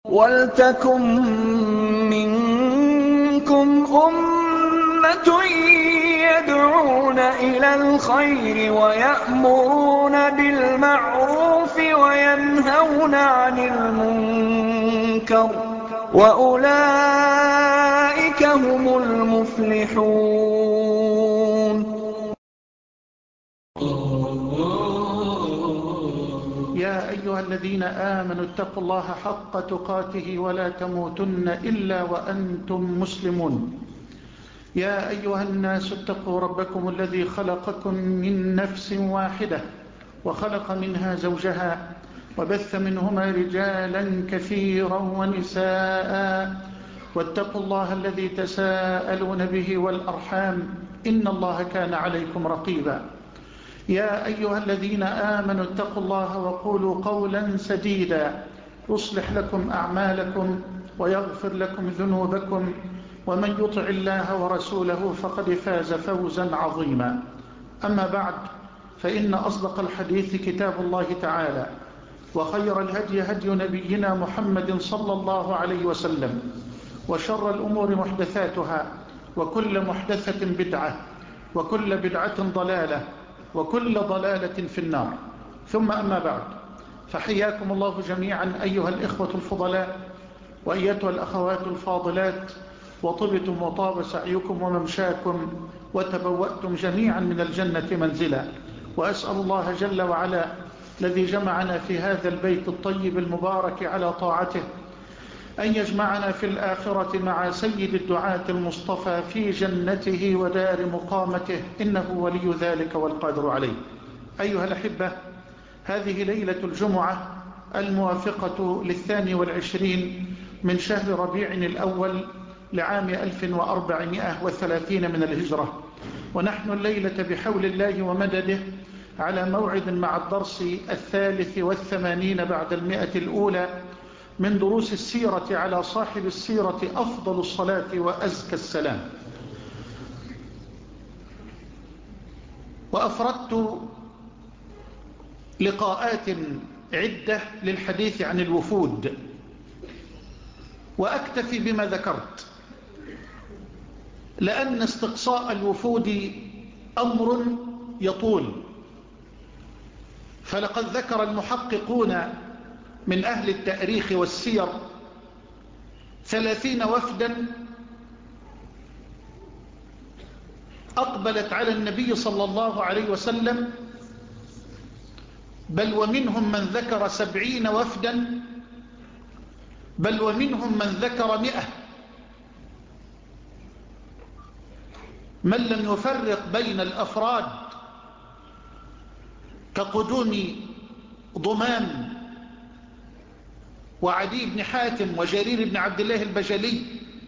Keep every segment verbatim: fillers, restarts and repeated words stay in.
وَلْتَكُن مِّنكُمْ أُمَّةٌ يَدْعُونَ إِلَى الْخَيْرِ وَيَأْمُرُونَ بِالْمَعْرُوفِ وَيَنْهَوْنَ عَنِ الْمُنكَرِ ۚ وَأُولَٰئِكَ هُمُ الْمُفْلِحُونَ. يا أيها الذين آمنوا اتقوا الله حق تقاته ولا تموتن إلا وأنتم مسلمون. يا أيها الناس اتقوا ربكم الذي خلقكم من نفس واحدة وخلق منها زوجها وبث منهما رجالا كثيرا ونساء، واتقوا الله الذي تساءلون به والأرحام إن الله كان عليكم رقيبا. يا أيها الذين آمنوا اتقوا الله وقولوا قولا سديدا يصلح لكم أعمالكم ويغفر لكم ذنوبكم، ومن يطع الله ورسوله فقد فاز فوزا عظيما. أما بعد، فإن أصدق الحديث كتاب الله تعالى، وخير الهدي هدي نبينا محمد صلى الله عليه وسلم، وشر الأمور محدثاتها، وكل محدثة بدعة، وكل بدعة ضلالة، وكل ضلالة في النار. ثم أما بعد، فحياكم الله جميعا أيها الإخوة الفضلاء وأيتها الأخوات الفاضلات، وطبتم وطاب سعيكم وممشاكم وتبوأتم جميعا من الجنة منزلا. وأسأل الله جل وعلا الذي جمعنا في هذا البيت الطيب المبارك على طاعته أن يجمعنا في الآخرة مع سيد الدعاة المصطفى في جنته ودار مقامته، إنه ولي ذلك والقادر عليه. أيها الأحبة، هذه ليلة الجمعة الموافقة للثاني والعشرين من شهر ربيع الأول لعام ألف وأربعمائة وثلاثين من الهجرة، ونحن الليلة بحول الله ومدده على موعد مع الدرس الثالث والثمانين بعد المئة الأولى من دروس السيرة على صاحب السيرة أفضل الصلاة وأزكى السلام. وأفردت لقاءات عدة للحديث عن الوفود، وأكتفي بما ذكرت، لأن استقصاء الوفود أمر يطول. فلقد ذكر المحققون من أهل التاريخ والسير ثلاثين وفدا أقبلت على النبي صلى الله عليه وسلم، بل ومنهم من ذكر سبعين وفدا، بل ومنهم من ذكر مئة. من لم يفرق بين الأفراد كقدوم ضمام وعدي بن حاتم وجرير بن عبد الله البجلي،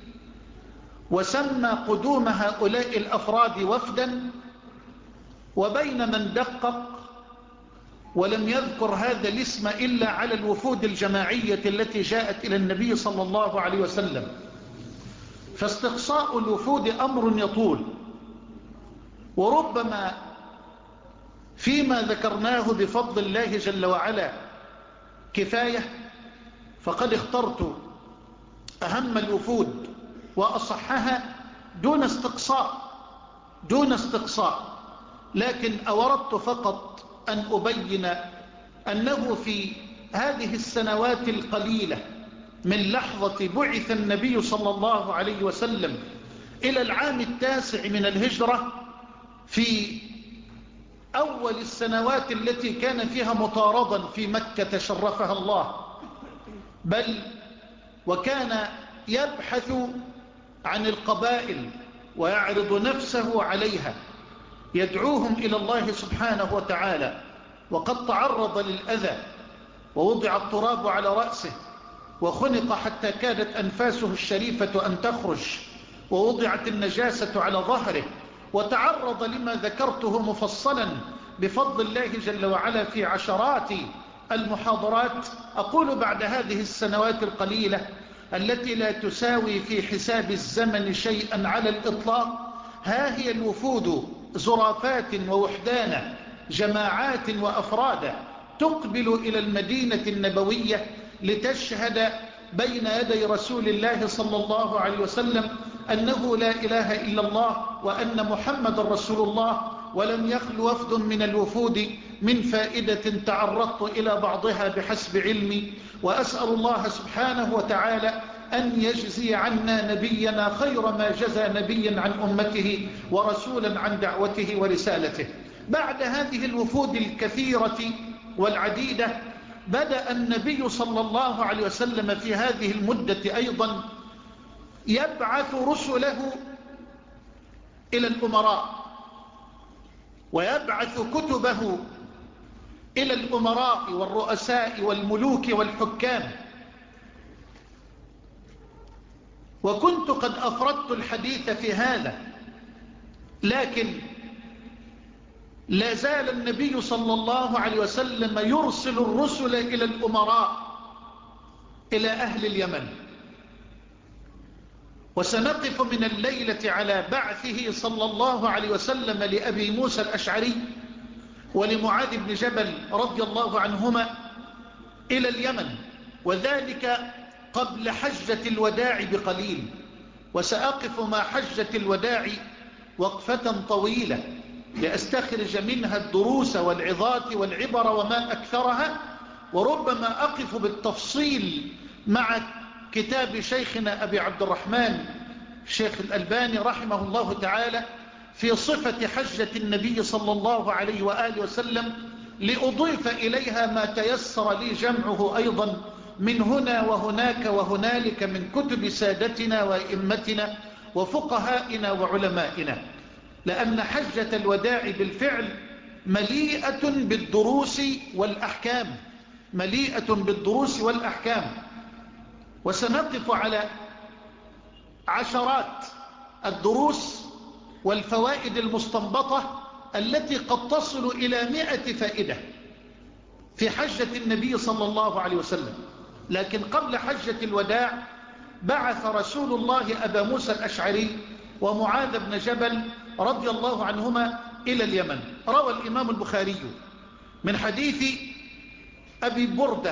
وسمى قدوم هؤلاء الأفراد وفدا، وبين من دقق ولم يذكر هذا الاسم إلا على الوفود الجماعية التي جاءت إلى النبي صلى الله عليه وسلم. فاستقصاء الوفود أمر يطول، وربما فيما ذكرناه بفضل الله جل وعلا كفاية، فقد اخترت أهم الوفود وأصحها دون استقصاء دون استقصاء لكن أوردت فقط أن أبين أنه في هذه السنوات القليلة من لحظة بعث النبي صلى الله عليه وسلم إلى العام التاسع من الهجرة، في أول السنوات التي كان فيها مطاردا في مكة شرفها الله، بل وكان يبحث عن القبائل ويعرض نفسه عليها، يدعوهم إلى الله سبحانه وتعالى، وقد تعرض للأذى ووضع التراب على رأسه وخنق حتى كادت أنفاسه الشريفة أن تخرج، ووضعت النجاسة على ظهره، وتعرض لما ذكرته مفصلا بفضل الله جل وعلا في عشرات المحاضرات. أقول بعد هذه السنوات القليلة التي لا تساوي في حساب الزمن شيئا على الإطلاق، ها هي الوفود زرافات ووحدانا، جماعات وأفرادا، تقبل إلى المدينة النبوية لتشهد بين يدي رسول الله صلى الله عليه وسلم أنه لا إله إلا الله وأن محمد رسول الله، ولم يخل وفد من الوفود من فائدة تعرضت إلى بعضها بحسب علمي، وأسأل الله سبحانه وتعالى أن يجزي عنا نبينا خير ما جزى نبيا عن أمته ورسولا عن دعوته ورسالته. بعد هذه الوفود الكثيرة والعديدة بدأ النبي صلى الله عليه وسلم في هذه المدة أيضا يبعث رسله إلى الأمراء، ويبعث كتبه إلى الأمراء والرؤساء والملوك والحكام. وكنت قد أفردت الحديث في هذا، لكن لا زال النبي صلى الله عليه وسلم يرسل الرسل إلى الأمراء إلى أهل اليمن. وسنقف من الليلة على بعثه صلى الله عليه وسلم لأبي موسى الأشعري ولمعاذ بن جبل رضي الله عنهما إلى اليمن، وذلك قبل حجة الوداع بقليل. وسأقف مع حجة الوداع وقفة طويلة لأستخرج منها الدروس والعظات والعبر وما أكثرها، وربما أقف بالتفصيل مع كتاب شيخنا أبي عبد الرحمن شيخ الألباني رحمه الله تعالى في صفة حجة النبي صلى الله عليه وآله وسلم، لأضيف إليها ما تيسر لي جمعه أيضا من هنا وهناك وهنالك من كتب سادتنا وإمتنا وفقهائنا وعلمائنا، لأن حجة الوداع بالفعل مليئة بالدروس والأحكام، مليئة بالدروس والأحكام. وسنقف على عشرات الدروس والفوائد المستنبطة التي قد تصل إلى مئة فائدة في حجة النبي صلى الله عليه وسلم. لكن قبل حجة الوداع بعث رسول الله أبا موسى الأشعري ومعاذ بن جبل رضي الله عنهما إلى اليمن. روى الإمام البخاري من حديث أبي بردة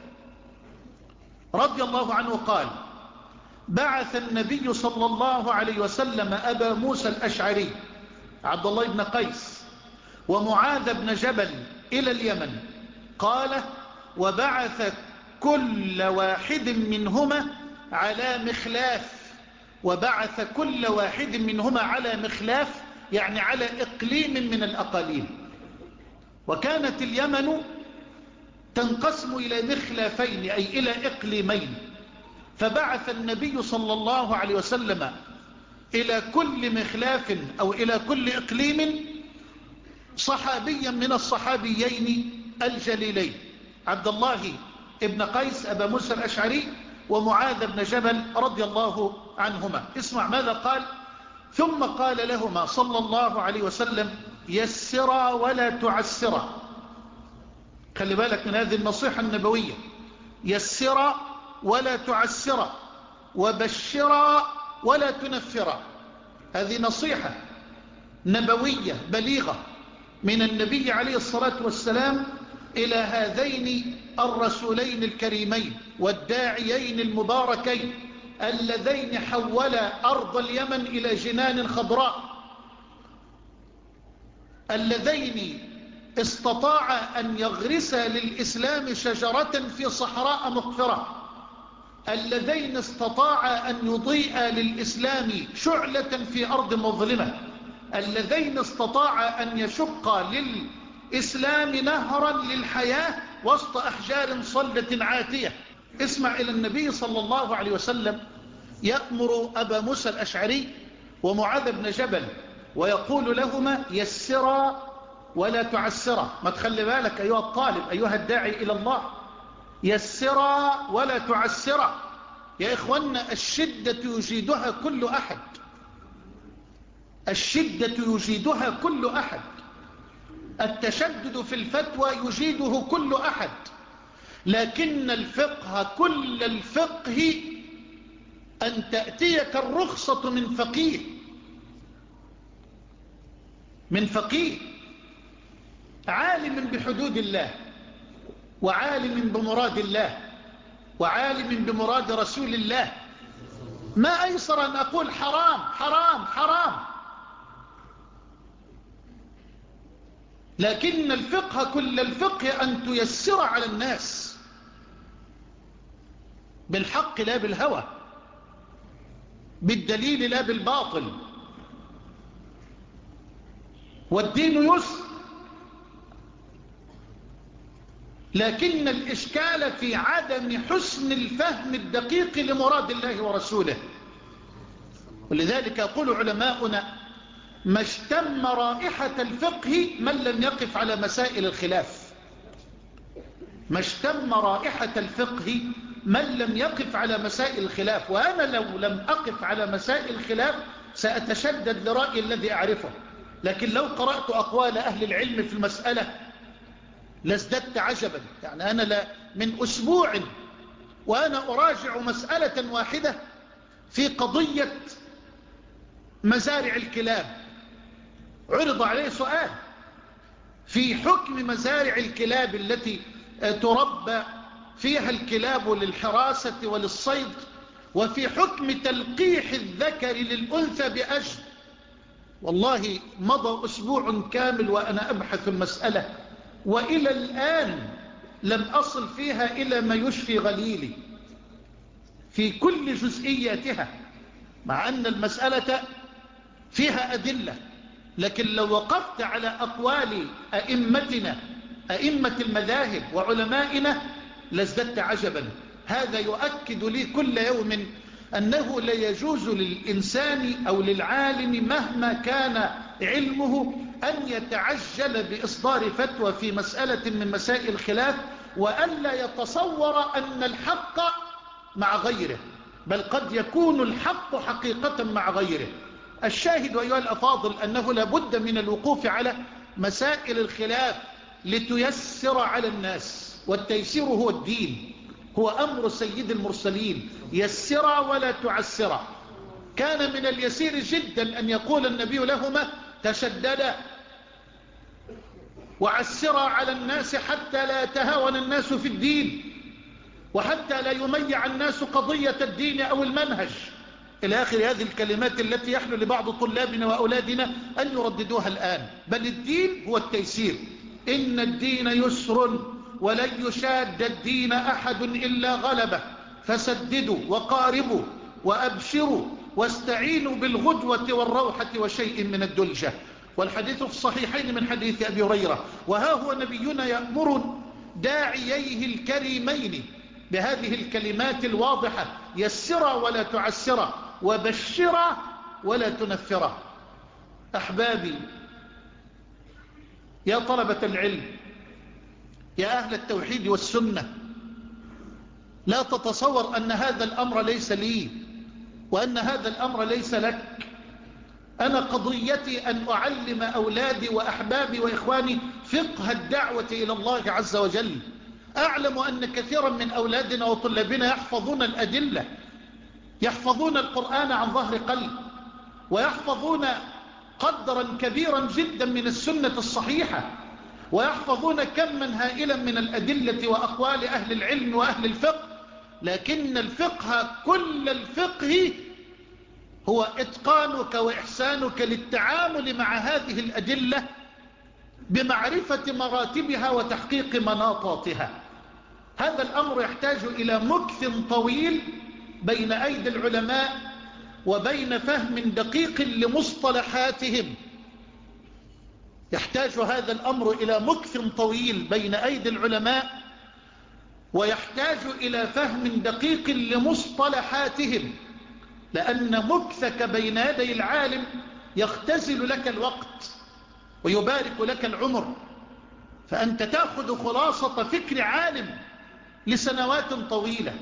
رضي الله عنه قال: بعث النبي صلى الله عليه وسلم أبا موسى الأشعري عبد الله بن قيس ومعاذ بن جبل إلى اليمن. قال: وبعث كل واحد منهما على مخلاف، وبعث كل واحد منهما على مخلاف يعني على إقليم من الأقاليم. وكانت اليمن تنقسم إلى مخلافين أي إلى إقليمين، فبعث النبي صلى الله عليه وسلم إلى كل مخلاف أو إلى كل إقليم صحابيا من الصحابيين الجليلين عبد الله ابن قيس أبا موسى الأشعري ومعاذ بن جبل رضي الله عنهما. اسمع ماذا قال: ثم قال لهما صلى الله عليه وسلم: يسرا ولا تعسرا. خلي بالك من هذه النصيحة النبوية: يسرا ولا تعسرا، وبشرا ولا تنفرا. هذه نصيحة نبوية بليغة من النبي عليه الصلاة والسلام إلى هذين الرسولين الكريمين والداعيين المباركين اللذين حولا أرض اليمن إلى جنان خضراء، اللذين استطاع أن يغرسا للإسلام شجرة في صحراء مقفرة، اللذين استطاع أن يضيء للإسلام شعلة في أرض مظلمة، اللذين استطاع أن يشق للإسلام نهرا للحياة وسط أحجار صلدة عاتية. اسمع إلى النبي صلى الله عليه وسلم يأمر أبا موسى الأشعري ومعاذ بن جبل ويقول لهما: يسرا ولا تعسرا. ما تخلي بالك أيها الطالب أيها الداعي إلى الله، يسرا ولا تعسرا. يا إخوانا، الشدة يجيدها كل أحد، الشدة يجيدها كل أحد، التشدد في الفتوى يجيده كل أحد، لكن الفقه كل الفقه أن تأتيك الرخصة من فقيه، من فقيه عالم بحدود الله وعالم بمراد الله وعالم بمراد رسول الله، ما أيسر أن أقول حرام حرام حرام. لكن الفقه كل الفقه أن تيسر على الناس بالحق لا بالهوى، بالدليل لا بالباطل. والدين يسر، لكن الإشكال في عدم حسن الفهم الدقيق لمراد الله ورسوله. ولذلك يقول علماؤنا: ما اشتم رائحة الفقه من لم يقف على مسائل الخلاف. ما اشتم رائحة الفقه من لم يقف على مسائل الخلاف. وأنا لو لم أقف على مسائل الخلاف سأتشدد لرأيي الذي أعرفه، لكن لو قرأت أقوال أهل العلم في المسألة لازددت عجبا. يعني أنا لا من أسبوع وأنا أراجع مسألة واحدة في قضية مزارع الكلاب، عرض عليه سؤال في حكم مزارع الكلاب التي تربى فيها الكلاب للحراسة وللصيد، وفي حكم تلقيح الذكر للأنثى بأجل. والله مضى أسبوع كامل وأنا أبحث المسألة، وإلى الآن لم أصل فيها إلى ما يشفي غليلي في كل جزئياتها، مع أن المسألة فيها أدلة. لكن لو وقفت على أقوال أئمتنا أئمة المذاهب وعلمائنا لازددت عجبا. هذا يؤكد لي كل يوم أنه لا يجوز للإنسان أو للعالم مهما كان علمه أن يتعجل بإصدار فتوى في مسألة من مسائل الخلاف، وأن لا يتصور أن الحق مع غيره، بل قد يكون الحق حقيقة مع غيره. الشاهد أيها الأفاضل أنه لابد من الوقوف على مسائل الخلاف لتيسر على الناس، والتيسير هو الدين، هو أمر سيد المرسلين: يسر ولا تعسر. كان من اليسير جدا أن يقول النبي لهما: تشددا وعسرا على الناس حتى لا يتهاون الناس في الدين، وحتى لا يميع الناس قضية الدين أو المنهج، إلى آخر هذه الكلمات التي يحلو لبعض طلابنا وأولادنا أن يرددوها الآن. بل الدين هو التيسير: إن الدين يسر ولن يشاد الدين أحد إلا غلبه، فسددوا وقاربوا وأبشروا واستعينوا بالغدوة والروحة وشيء من الدلجة. والحديث في الصحيحين من حديث أبي هريرة: وها هو نبينا يأمر داعييه الكريمين بهذه الكلمات الواضحة: يسر ولا تعسر، وبشر ولا تنفر. أحبابي، يا طلبة العلم، يا أهل التوحيد والسنة، لا تتصور أن هذا الأمر ليس لي وأن هذا الأمر ليس لك. أنا قضيتي أن أعلم أولادي وأحبابي وإخواني فقه الدعوة إلى الله عز وجل. أعلم أن كثيرا من أولادنا وطلابنا يحفظون الأدلة، يحفظون القرآن عن ظهر قلب، ويحفظون قدرا كبيرا جدا من السنة الصحيحة، ويحفظون كما هائلا من الأدلة وأقوال أهل العلم وأهل الفقه. لكن الفقه كل الفقه هو إتقانك وإحسانك للتعامل مع هذه الأدلة بمعرفة مراتبها وتحقيق مناطاتها. هذا الأمر يحتاج إلى مكث طويل بين أيدي العلماء، وبين فهم دقيق لمصطلحاتهم. يحتاج هذا الأمر إلى مكث طويل بين أيدي العلماء، ويحتاج إلى فهم دقيق لمصطلحاتهم، لأن مكثك بين يدي العالم يختزل لك الوقت ويبارك لك العمر، فأنت تأخذ خلاصة فكر عالم لسنوات طويلة.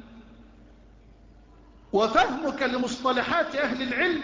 وفهمك لمصطلحات أهل العلم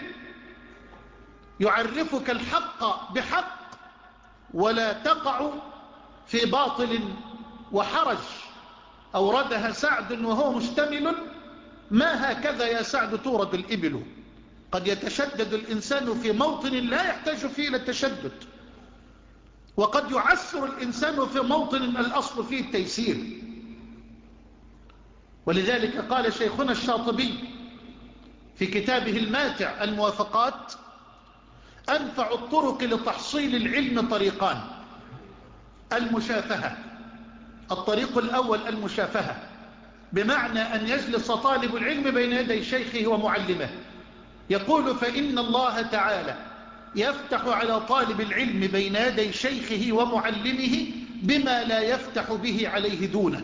يعرفك الحق بحق، ولا تقع في باطل وحرج. أوردها سعد وهو مشتمل: ما هكذا يا سعد تورد الإبل. قد يتشدد الإنسان في موطن لا يحتاج فيه إلى التشدد، وقد يعسر الإنسان في موطن الأصل فيه التيسير. ولذلك قال شيخنا الشاطبي في كتابه الماتع الموافقات: أنفع الطرق لتحصيل العلم طريقان: المشافهة. الطريق الأول المشافهة، بمعنى أن يجلس طالب العلم بين يدي شيخه ومعلمه. يقول: فإن الله تعالى يفتح على طالب العلم بين يدي شيخه ومعلمه بما لا يفتح به عليه دونه.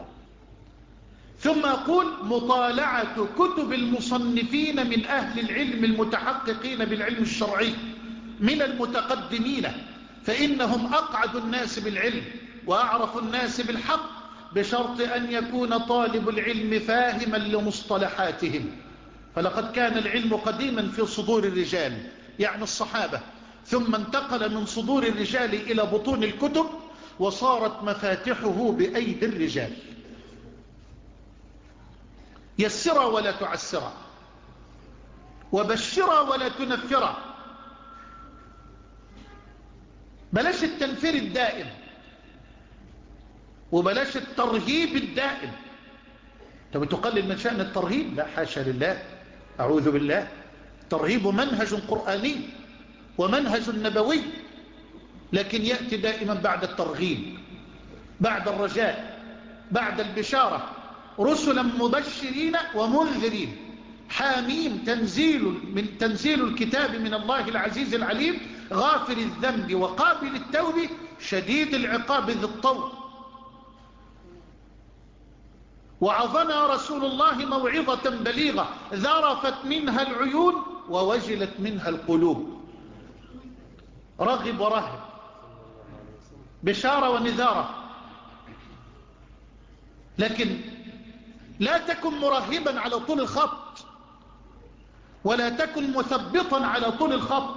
ثم يقول: مطالعة كتب المصنفين من أهل العلم المتحققين بالعلم الشرعي من المتقدمين، فإنهم أقعد الناس بالعلم وأعرف الناس بالحق، بشرط أن يكون طالب العلم فاهما لمصطلحاتهم. فلقد كان العلم قديما في صدور الرجال، يعني الصحابة، ثم انتقل من صدور الرجال إلى بطون الكتب، وصارت مفاتحه بأيدي الرجال. يسر ولا تعسر، وبشر ولا تنفر. بلاش التنفير الدائم، وبلاش الترهيب الدائم. انت بتقلل من شأن الترهيب؟ لا، حاشا لله، أعوذ بالله. الترهيب منهج قرآني ومنهج نبوي، لكن يأتي دائما بعد الترغيب، بعد الرجاء، بعد البشارة. رسلا مبشرين ومنذرين. حاميم تنزيل من تنزيل الكتاب من الله العزيز العليم، غافر الذنب وقابل التوب، شديد العقاب ذي الطول. وعظنا رسول الله موعظة بليغة، ذرفت منها العيون ووجلت منها القلوب. رغب ورهب، بشارة ونذارة. لكن لا تكن مرهبا على طول الخط، ولا تكن مثبطا على طول الخط،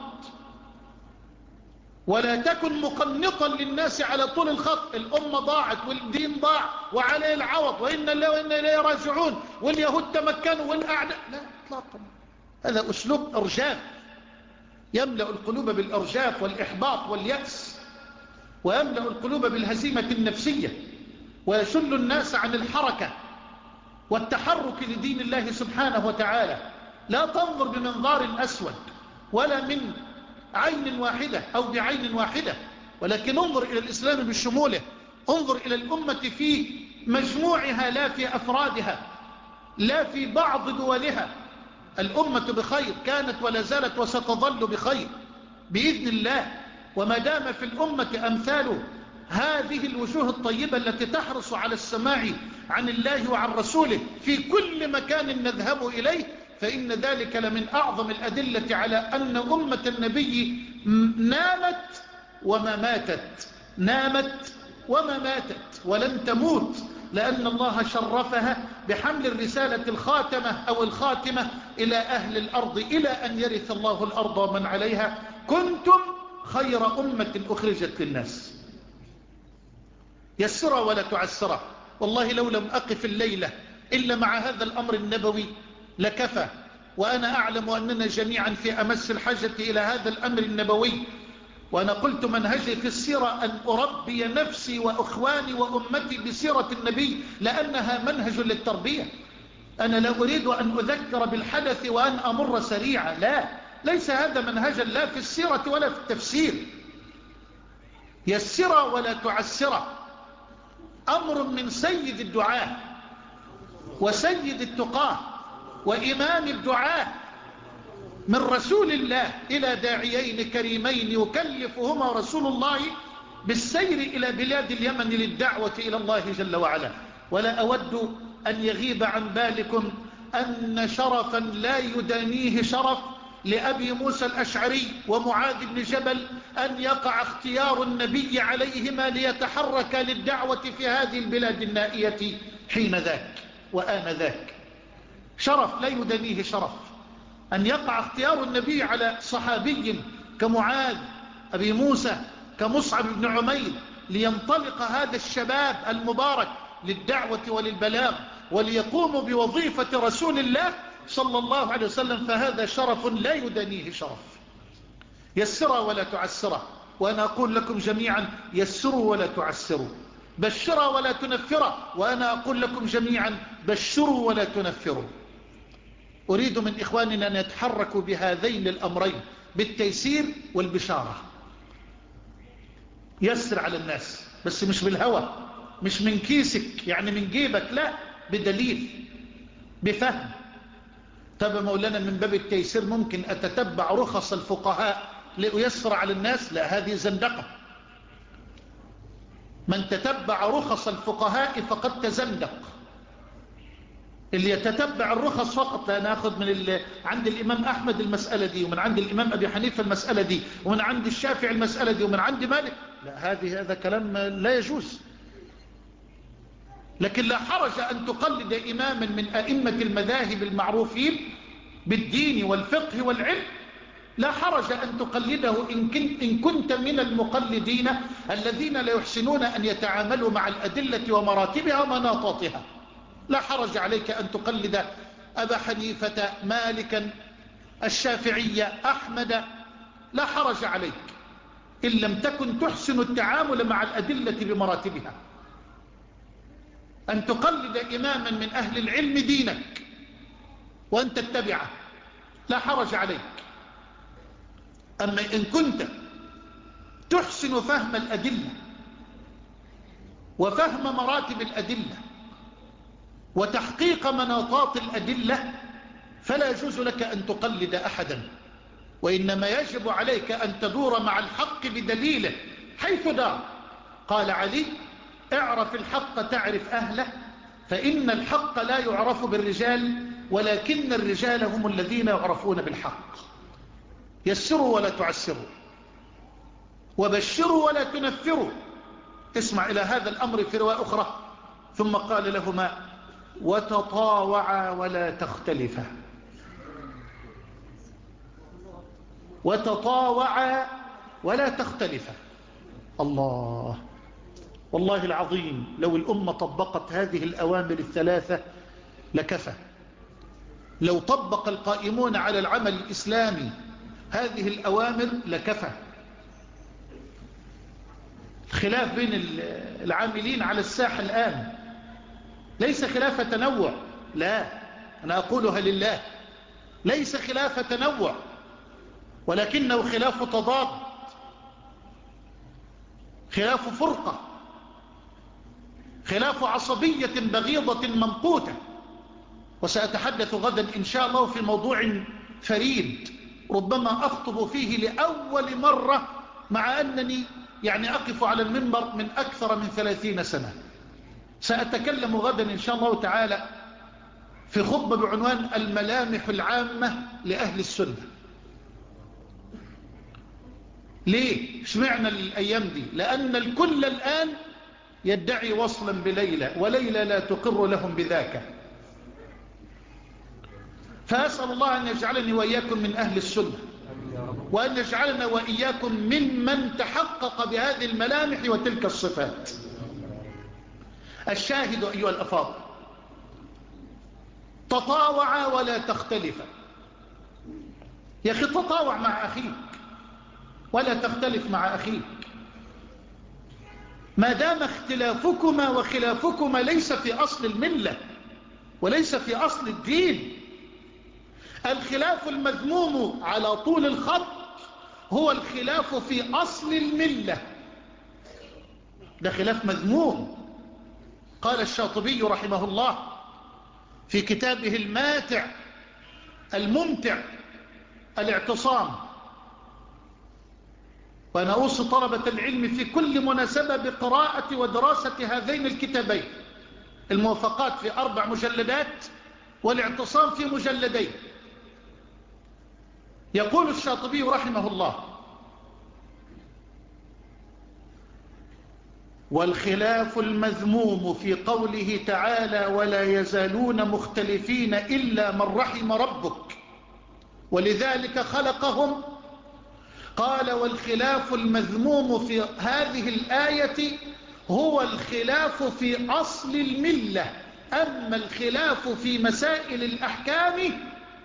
ولا تكن مقنطا للناس على طول الخط. الأمة ضاعت والدين ضاع وعليه العوض، وإن الله وإنا إليه راجعون، واليهود تمكنوا والأعداء. لا اطلاقا، هذا أسلوب إرجاف يملأ القلوب بالإرجاف والإحباط واليأس، ويملأ القلوب بالهزيمة النفسية، ويشل الناس عن الحركة والتحرك لدين الله سبحانه وتعالى. لا تنظر بمنظار أسود ولا من عين واحدة أو بعين واحدة، ولكن انظر إلى الإسلام بشموله. انظر إلى الأمة في مجموعها لا في أفرادها، لا في بعض دولها. الأمة بخير، كانت ولا زالت وستظل بخير بإذن الله. وما دام في الأمة أمثال هذه الوجوه الطيبة التي تحرص على السماع عن الله وعن رسوله في كل مكان نذهب إليه، فإن ذلك لمن أعظم الأدلة على أن أمة النبي نامت وما ماتت، نامت وما ماتت ولن تموت، لأن الله شرفها بحمل الرسالة الخاتمة أو الخاتمة إلى أهل الأرض، إلى أن يرث الله الأرض ومن عليها. كنتم خير أمة أخرجت للناس. يسر ولا تعسر. والله لو لم أقف الليلة إلا مع هذا الأمر النبوي لكفى، وأنا أعلم أننا جميعا في أمس الحاجة إلى هذا الأمر النبوي. وأنا قلت منهجي في السيرة أن أربي نفسي وأخواني وأمتي بسيرة النبي، لأنها منهج للتربية. أنا لا أريد أن أذكر بالحدث وأن أمر سريعا، لا، ليس هذا منهجا لا في السيرة ولا في التفسير. يسر ولا تعسر، أمر من سيد الدعاة وسيد التقاه وإمام الدعاة، من رسول الله إلى داعيين كريمين يكلفهما رسول الله بالسير إلى بلاد اليمن للدعوة إلى الله جل وعلا. ولا أود أن يغيب عن بالكم أن شرفا لا يدانيه شرف لأبي موسى الأشعري ومعاذ بن جبل أن يقع اختيار النبي عليهما ليتحرك للدعوة في هذه البلاد النائية حين ذاك وآن ذاك. شرف لا يدانيه شرف أن يقع اختيار النبي على صحابي كمعاذ أبي موسى كمصعب بن عمير، لينطلق هذا الشباب المبارك للدعوة وللبلاغ وليقوموا بوظيفة رسول الله صلى الله عليه وسلم. فهذا شرف لا يدانيه شرف. يسر ولا تعسر. وأنا أقول لكم جميعا: يسروا ولا تعسروا. بشرا ولا تنفرا. وأنا أقول لكم جميعا بشروا ولا تنفروا. أريد من إخواننا أن يتحركوا بهذين الأمرين، بالتيسير والبشارة. يسر على الناس، بس مش بالهوى، مش من كيسك يعني من جيبك، لا، بدليل، بفهم. طب مولانا من باب التيسير ممكن أتتبع رخص الفقهاء لأيسر على الناس؟ لا، هذه زندقة. من تتبع رخص الفقهاء فقد تزندق. اللي يتتبع الرخص فقط، لا ناخذ من عند الإمام أحمد المسألة دي، ومن عند الإمام أبي حنيفة المسألة دي، ومن عند الشافعي المسألة دي، ومن عند مالك، لا، هذه هذا كلام لا يجوز. لكن لا حرج أن تقلد إماما من أئمة المذاهب المعروفين بالدين والفقه والعلم، لا حرج أن تقلده إن كنت, إن كنت من المقلدين الذين لا يحسنون أن يتعاملوا مع الأدلة ومراتبها ومناطاتها. لا حرج عليك أن تقلد أبا حنيفة، مالكا، الشافعية، أحمد، لا حرج عليك إن لم تكن تحسن التعامل مع الأدلة بمراتبها. أن تقلد إماما من أهل العلم دينك وأن تتبعه، لا حرج عليك. أما إن كنت تحسن فهم الأدلة وفهم مراتب الأدلة وتحقيق مناطات الأدلة، فلا يجوز لك أن تقلد أحدا، وإنما يجب عليك أن تدور مع الحق بدليله حيث دار. قال علي: اعرف الحق تعرف أهله، فإن الحق لا يعرف بالرجال ولكن الرجال هم الذين يعرفون بالحق. يسروا ولا تعسروا، وبشروا ولا تنفروا. اسمع إلى هذا الأمر في رواية أخرى: ثم قال لهما: وتطاوعا ولا تختلفا. وتطاوعا ولا تختلفا. الله، والله العظيم لو الأمة طبقت هذه الأوامر الثلاثة لكفى. لو طبق القائمون على العمل الإسلامي هذه الأوامر لكفى. الخلاف بين العاملين على الساحة الآن ليس خلاف تنوع، لا، أنا أقولها لله، ليس خلاف تنوع، ولكنه خلاف تضاد، خلاف فرقة، خلاف عصبية بغيضة ممقوتة. وسأتحدث غدا إن شاء الله في موضوع فريد ربما أخطب فيه لأول مرة، مع أنني يعني أقف على المنبر من أكثر من ثلاثين سنة. سأتكلم غدا إن شاء الله تعالى في خطبة بعنوان الملامح العامة لأهل السنة. ليه؟ اشمعنى الأيام دي؟ لأن الكل الآن يدعي وصلا بليلى، وليلى لا تقر لهم بذاك. فأسأل الله أن يجعلني وإياكم من أهل السنة، وأن يجعلنا وإياكم ممن تحقق بهذه الملامح وتلك الصفات. الشاهد أيها الأفاضل: تطاوعا ولا تختلفا. يا أخي تطاوع مع أخيك ولا تختلف مع أخيك، ما دام اختلافكما وخلافكما ليس في أصل الملة وليس في أصل الدين. الخلاف المذموم على طول الخط هو الخلاف في أصل الملة، ده خلاف مذموم. قال الشاطبي رحمه الله في كتابه الماتع الممتع الاعتصام، وأنا أوصي طلبة العلم في كل مناسبة بقراءة ودراسة هذين الكتابين، الموافقات في أربع مجلدات والاعتصام في مجلدين. يقول الشاطبي رحمه الله: والخلاف المذموم في قوله تعالى: ولا يزالون مختلفين إلا من رحم ربك ولذلك خلقهم. قال: والخلاف المذموم في هذه الآية هو الخلاف في أصل الملة، أما الخلاف في مسائل الأحكام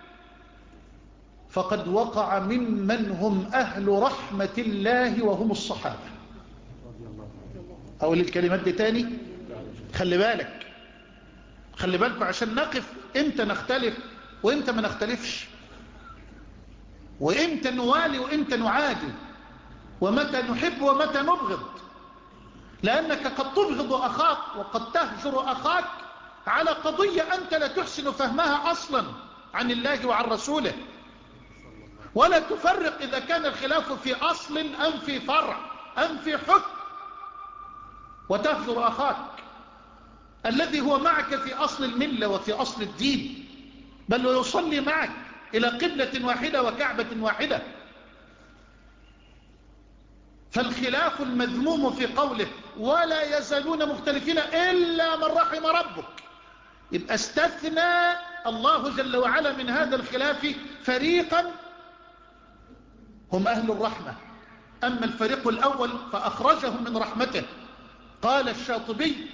فقد وقع ممن هم أهل رحمة الله وهم الصحابة. أقول الكلمات دي تاني، خلي بالك خلي بالكم عشان نقف امتى نختلف وامتى ما نختلفش، وامتى نوالي وامتى نعادي، ومتى نحب ومتى نبغض. لأنك قد تبغض أخاك وقد تهجر أخاك على قضية أنت لا تحسن فهمها أصلا عن الله وعن رسوله، ولا تفرق إذا كان الخلاف في أصل أم في فرع أم في حكم، وتهجر أخاك الذي هو معك في أصل الملة وفي أصل الدين، بل ويصلي معك إلى قبلة واحدة وكعبة واحدة. فالخلاف المذموم في قوله ولا يزالون مختلفين إلا من رحم ربك، يبقى استثنى الله جل وعلا من هذا الخلاف فريقا هم أهل الرحمة، أما الفريق الأول فأخرجهم من رحمته. قال الشاطبي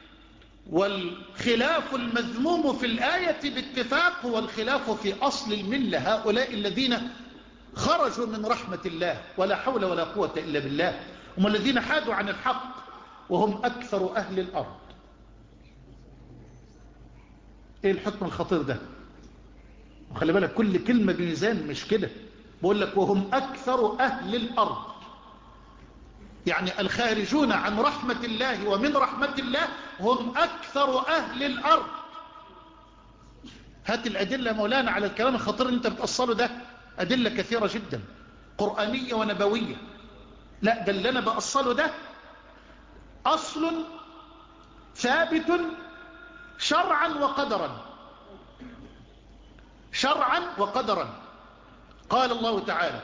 والخلاف المذموم في الآية باتفاق هو الخلاف في أصل الملة، هؤلاء الذين خرجوا من رحمة الله ولا حول ولا قوة إلا بالله، هم الذين حادوا عن الحق وهم أكثر أهل الأرض. إيه الحكم الخطير ده؟ وخلي بالك كل كلمة بميزان، مش كده بقول لك وهم أكثر أهل الأرض، يعني الخارجون عن رحمة الله ومن رحمة الله هم أكثر أهل الأرض. هات الأدلة مولانا على الكلام الخطير اللي انت بتأصله ده، أدلة كثيرة جدا قرآنية ونبوية. لا ده اللي أنا بأصله ده أصل ثابت شرعا وقدرا، شرعا وقدرا. قال الله تعالى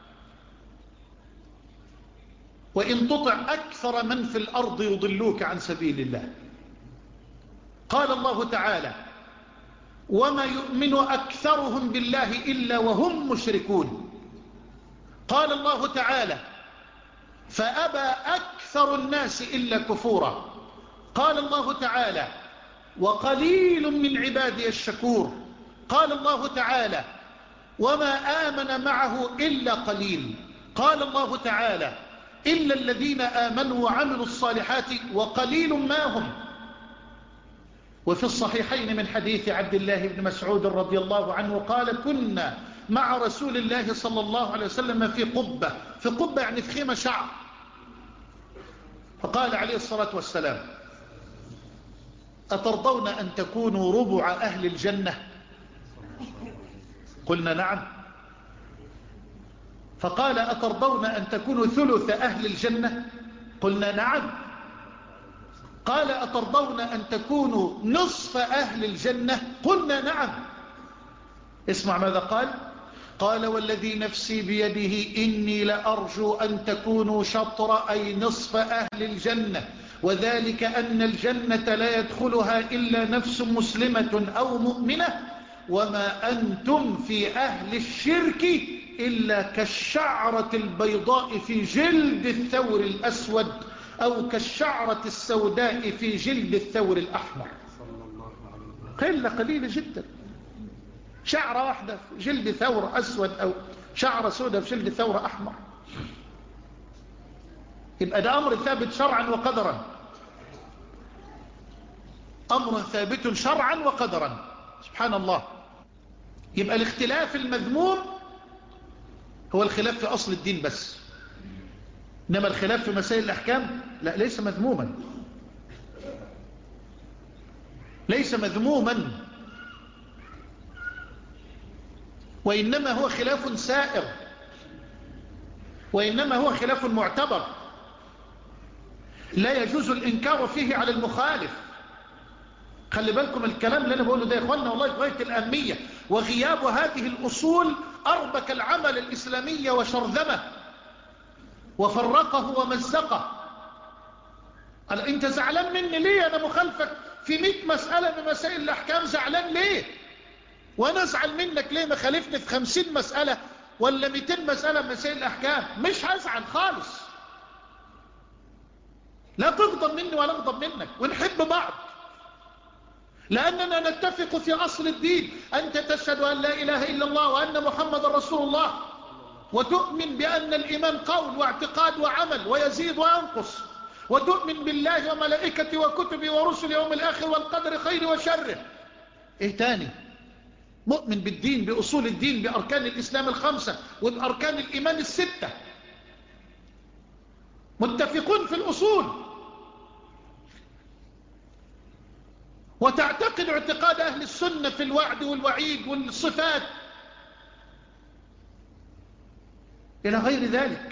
وإن تطع أكثر من في الأرض يضلوك عن سبيل الله. قال الله تعالى وما يؤمن أكثرهم بالله إلا وهم مشركون. قال الله تعالى فأبى أكثر الناس إلا كفورا. قال الله تعالى وقليل من عبادي الشكور. قال الله تعالى وما آمن معه إلا قليل. قال الله تعالى إلا الذين آمنوا وعملوا الصالحات وقليل ما هم. وفي الصحيحين من حديث عبد الله بن مسعود رضي الله عنه قال كنا مع رسول الله صلى الله عليه وسلم في قبة، في قبة يعني في خيمة شعر، فقال عليه الصلاة والسلام أترضون أن تكونوا ربع أهل الجنة؟ قلنا نعم. فقال أترضون أن تكونوا ثلث أهل الجنة؟ قلنا نعم. قال أترضون أن تكونوا نصف أهل الجنة؟ قلنا نعم. اسمع ماذا قال. قال والذي نفسي بيده إني لأرجو أن تكونوا شطر أي نصف أهل الجنة، وذلك أن الجنة لا يدخلها إلا نفس مسلمة أو مؤمنة، وما أنتم في أهل الشرك إلا كالشعرة البيضاء في جلد الثور الأسود أو كالشعرة السوداء في جلد الثور الأحمر. قلة قليلة جدا، شعرة واحدة في جلد ثور أسود أو شعرة سوداء في جلد ثور أحمر. يبقى ده أمر ثابت شرعا وقدرا، أمر ثابت شرعا وقدرا، سبحان الله. يبقى الاختلاف المذموم هو الخلاف في أصل الدين بس، إنما الخلاف في مسائل الأحكام لا، ليس مذموما، ليس مذموما، وإنما هو خلاف سائر، وإنما هو خلاف معتبر لا يجوز الإنكار فيه على المخالف. خلي بالكم الكلام اللي أنا بقوله ده يا إخواننا والله غاية الأهمية، وغياب هذه الأصول أربك العمل الإسلامي وشرذمه وفرقه ومزقه. قال أنت زعلان مني ليه؟ أنا مخالفك في مئة مسألة من مسائل الأحكام، زعلان ليه؟ وأنا أزعل منك ليه؟ ما خالفني في خمسين مسألة ولا مئتين مسألة من مسائل الأحكام، مش هزعل خالص. لا تغضب مني ولا أغضب منك، ونحب بعض لأننا نتفق في أصل الدين. أنت تشهد أن لا إله إلا الله وأن محمد رسول الله، وتؤمن بأن الإيمان قول واعتقاد وعمل ويزيد وينقص، وتؤمن بالله وملائكته وكتبه ورسله يوم الآخر والقدر خير وشره. ايه تاني؟ مؤمن بالدين، بأصول الدين، بأركان الإسلام الخمسة وبأركان الإيمان الستة، متفقون في الأصول، وتعتقد اعتقاد أهل السنة في الوعد والوعيد والصفات إلى غير ذلك.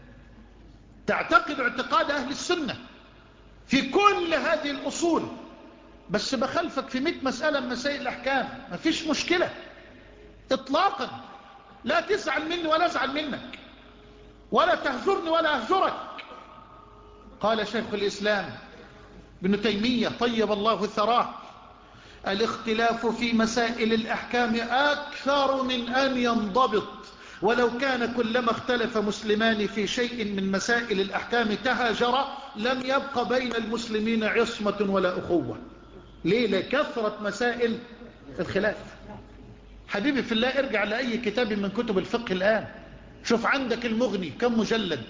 تعتقد اعتقاد أهل السنة في كل هذه الأصول، بس بخلفك في مئة مسألة من مسائل الأحكام، ما فيش مشكلة إطلاقا، لا تزعل مني ولا أزعل منك، ولا تهجرني ولا أهجرك. قال شيخ الإسلام ابن تيمية طيب الله ثراه: الاختلاف في مسائل الأحكام أكثر من أن ينضبط، ولو كان كلما اختلف مسلمان في شيء من مسائل الأحكام تهاجرا لم يبق بين المسلمين عصمة ولا أخوة. ليه؟ لكثرة مسائل الخلاف. حبيبي في الله، ارجع لأي كتاب من كتب الفقه الآن، شوف عندك المغني كم مجلد،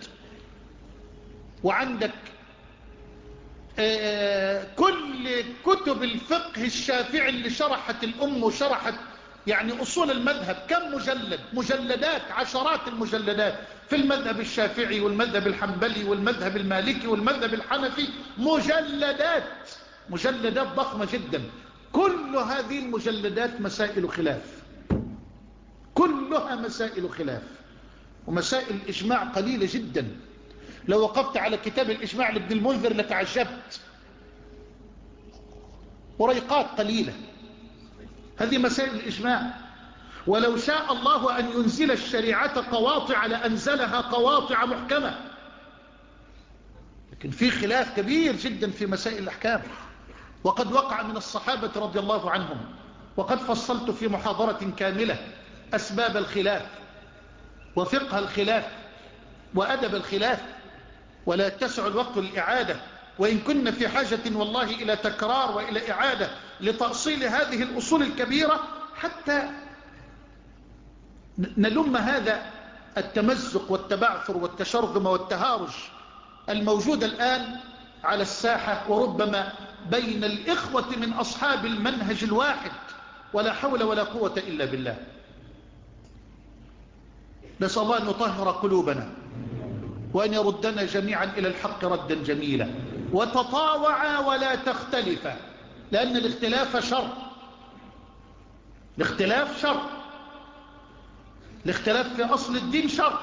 وعندك آه كل كتب الفقه الشافعي اللي شرحت الأم وشرحت يعني أصول المذهب كم مجلد، مجلدات، عشرات المجلدات في المذهب الشافعي والمذهب الحنبلي والمذهب المالكي والمذهب الحنفي، مجلدات مجلدات ضخمة جدا. كل هذه المجلدات مسائل خلاف، كلها مسائل خلاف، ومسائل الإجماع قليلة جدا. لو وقفت على كتاب الإجماع لابن المنذر لتعجبت، وريقات قليلة. هذه مسائل الإجماع. ولو شاء الله أن ينزل الشريعة قواطع لأنزلها قواطع محكمة، لكن في خلاف كبير جدا في مسائل الأحكام، وقد وقع من الصحابة رضي الله عنهم. وقد فصلت في محاضرة كاملة أسباب الخلاف وفقه الخلاف وأدب الخلاف، ولا يتسع الوقت للإعادة، وإن كنا في حاجة والله إلى تكرار وإلى إعادة لتأصيل هذه الأصول الكبيرة حتى نلم هذا التمزق والتبعثر والتشرذم والتهارج الموجود الآن على الساحة، وربما بين الإخوة من أصحاب المنهج الواحد، ولا حول ولا قوة إلا بالله. نسأل الله أن يطهر قلوبنا وأن يردنا جميعا إلى الحق ردا جميلا. وتطاوعا ولا تختلفا، لأن الاختلاف شر، الاختلاف شر، الاختلاف في أصل الدين شر.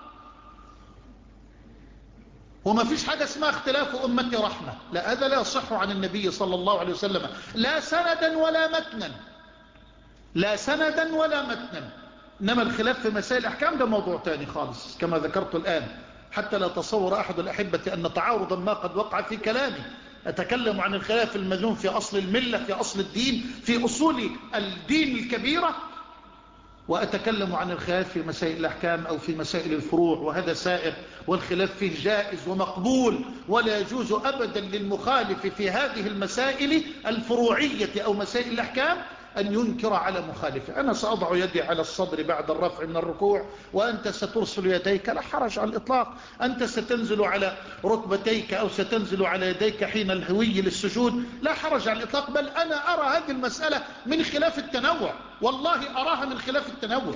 وما فيش حاجة اسمها اختلاف أمتي رحمة، لا، هذا لا يصح عن النبي صلى الله عليه وسلم، لا سندا ولا متنا، لا سندا ولا متنا. إنما الخلاف في مسائل الأحكام ده موضوع تاني خالص كما ذكرت الآن، حتى لا تصور أحد الأحبة أن تعارضا ما قد وقع في كلامي. أتكلم عن الخلاف المذموم في أصل الملة، في أصل الدين، في أصول الدين الكبيرة، وأتكلم عن الخلاف في مسائل الأحكام أو في مسائل الفروع، وهذا سائر، والخلاف فيه جائز ومقبول، ولا يجوز أبدا للمخالف في هذه المسائل الفروعية أو مسائل الأحكام أن ينكر على مخالفه. أنا سأضع يدي على الصدر بعد الرفع من الركوع، وأنت سترسل يديك، لا حرج على الإطلاق. أنت ستنزل على ركبتيك أو ستنزل على يديك حين الهوي للسجود، لا حرج على الإطلاق. بل أنا أرى هذه المسألة من خلاف التنوع، والله أراها من خلاف التنوع.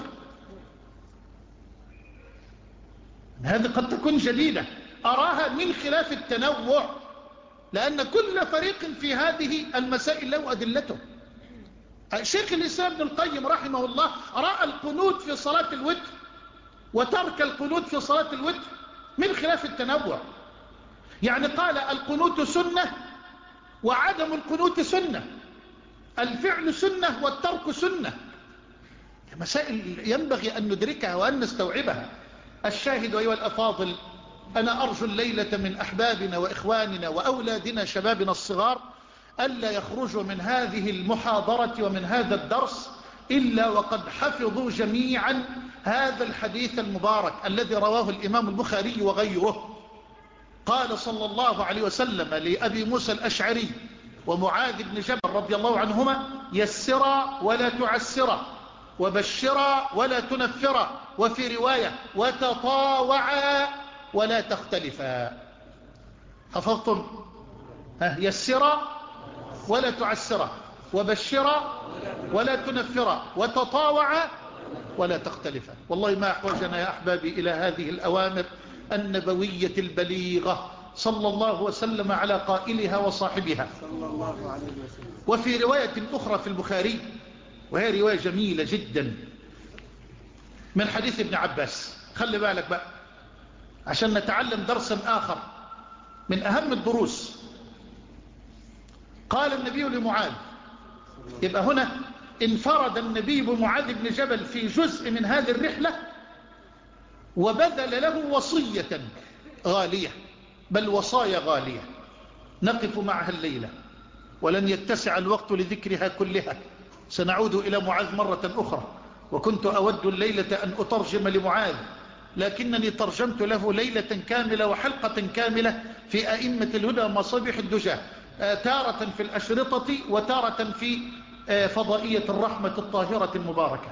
هذه قد تكون جديدة، أراها من خلاف التنوع، لأن كل فريق في هذه المسائل له أدلته. شيخ الإسلام ابن القيم رحمه الله رأى القنوت في صلاة الوتر وترك القنوت في صلاة الوتر من خلاف التنوع، يعني قال القنوت سنة وعدم القنوت سنة، الفعل سنة والترك سنة. مسائل ينبغي أن ندركها وأن نستوعبها. الشاهد أيها الأفاضل، أنا أرجو الليلة من أحبابنا وإخواننا وأولادنا شبابنا الصغار ألا يخرجوا من هذه المحاضرة ومن هذا الدرس إلا وقد حفظوا جميعا هذا الحديث المبارك الذي رواه الإمام البخاري وغيره. قال صلى الله عليه وسلم لأبي موسى الأشعري ومعاذ بن جبل رضي الله عنهما: يسرا ولا تعسرا، وبشرا ولا تنفرا، وفي رواية: وتطاوعا ولا تختلفا. حفظتم؟ ها، يسر ولا تعسر، وبشر ولا تنفر، وتطاوع ولا تختلف. والله ما أحوجنا يا أحبابي إلى هذه الأوامر النبوية البليغة، صلى الله وسلم على قائلها وصاحبها. وفي رواية أخرى في البخاري، وهي رواية جميلة جدا، من حديث ابن عباس. خلي بالك بقى عشان نتعلم درسا آخر من أهم الدروس. قال النبي لمعاذ، يبقى هنا انفرد النبي بمعاذ بن جبل في جزء من هذه الرحلة، وبذل له وصية غالية، بل وصايا غالية نقف معها الليلة، ولن يتسع الوقت لذكرها كلها. سنعود إلى معاذ مرة أخرى، وكنت أود الليلة أن أترجم لمعاذ، لكنني ترجمت له ليلة كاملة وحلقة كاملة في أئمة الهدى مصابيح الدجى، تارة في الأشرطة وتارة في فضائية الرحمة الطاهرة المباركة.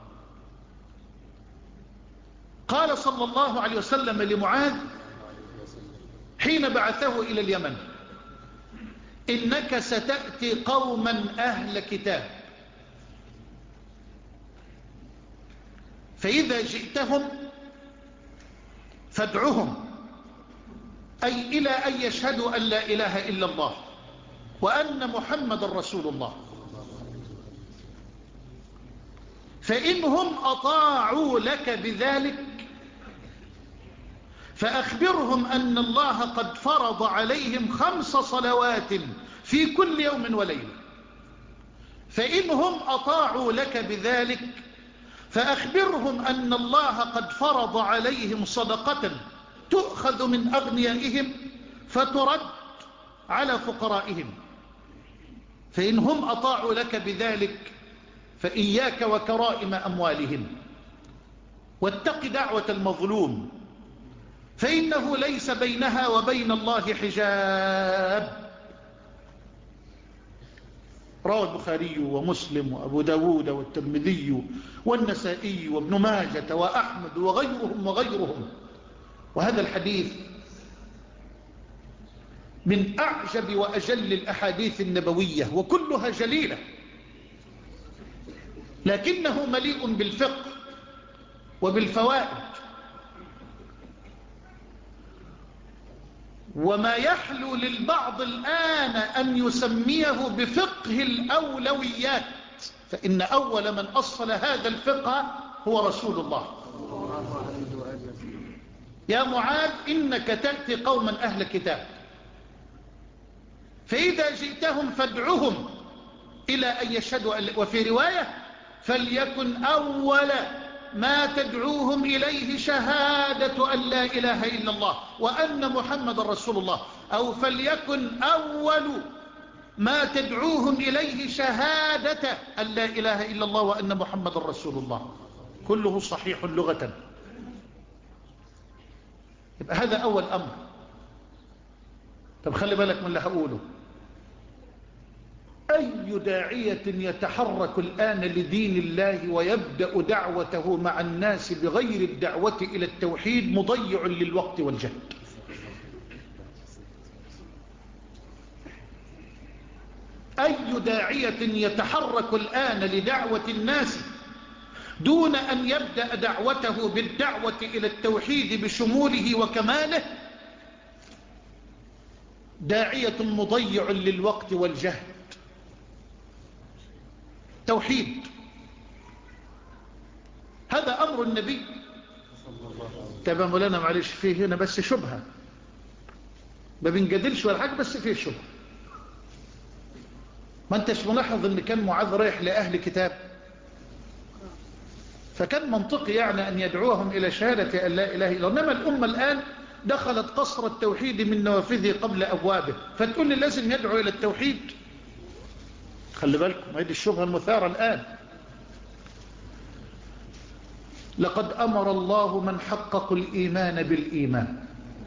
قال صلى الله عليه وسلم لمعاذ حين بعثه إلى اليمن: إنك ستأتي قوما أهل كتاب، فإذا جئتهم فادعهم، أي إلى أن يشهدوا أن لا إله إلا الله وأن محمد رسول الله، فإنهم أطاعوا لك بذلك فأخبرهم أن الله قد فرض عليهم خمس صلوات في كل يوم وليلة. فإنهم أطاعوا لك بذلك فأخبرهم أن الله قد فرض عليهم صدقة تؤخذ من أغنيائهم فترد على فقرائهم. فإنهم أطاعوا لك بذلك فإياك وكرائم أموالهم، واتق دعوة المظلوم، فإنه ليس بينها وبين الله حجاب. روى البخاري ومسلم وأبو داود والترمذي والنسائي وابن ماجة وأحمد وغيرهم وغيرهم. وهذا الحديث من أعجب وأجل الأحاديث النبوية، وكلها جليلة، لكنه مليء بالفقه وبالفوائد. وما يحلو للبعض الآن أن يسميه بفقه الأولويات، فإن أول من أصل هذا الفقه هو رسول الله. يا معاذ إنك تأتي قوما أهل كتاب، فإذا جئتهم فادعهم إلى أن يشهدوا، وفي رواية فليكن أول ما تدعوهم إليه شهادة أن لا إله إلا الله وأن محمد رسول الله، أو فليكن أول ما تدعوهم إليه شهادة أن لا إله إلا الله وأن محمد رسول الله. كله صحيح لغة. يبقى هذا أول أمر. طب خلي بالك من اللي هقوله. أي داعية يتحرك الآن لدين الله ويبدأ دعوته مع الناس بغير الدعوة إلى التوحيد مضيع للوقت والجهد. أي داعية يتحرك الآن لدعوة الناس دون أن يبدأ دعوته بالدعوة إلى التوحيد بشموله وكماله داعية مضيع للوقت والجهد. توحيد هذا أمر النبي. تبا مولانا معلش فيه هنا بس شبهة، ما بنجدلش ولا حاجة، بس فيه شبهة. ما انتش ملاحظ ان كان معاذ رايح لأهل كتاب، فكان منطقي يعني أن يدعوهم إلى شهادة أن لا إله إلا الله. إنما الأمة الآن دخلت قصر التوحيد من نوافذه قبل أبوابه، فتقول لي لازم يدعو إلى التوحيد. خلي بالكم هذه الشبهة المثارة الآن. لقد أمر الله من حقق الإيمان بالإيمان،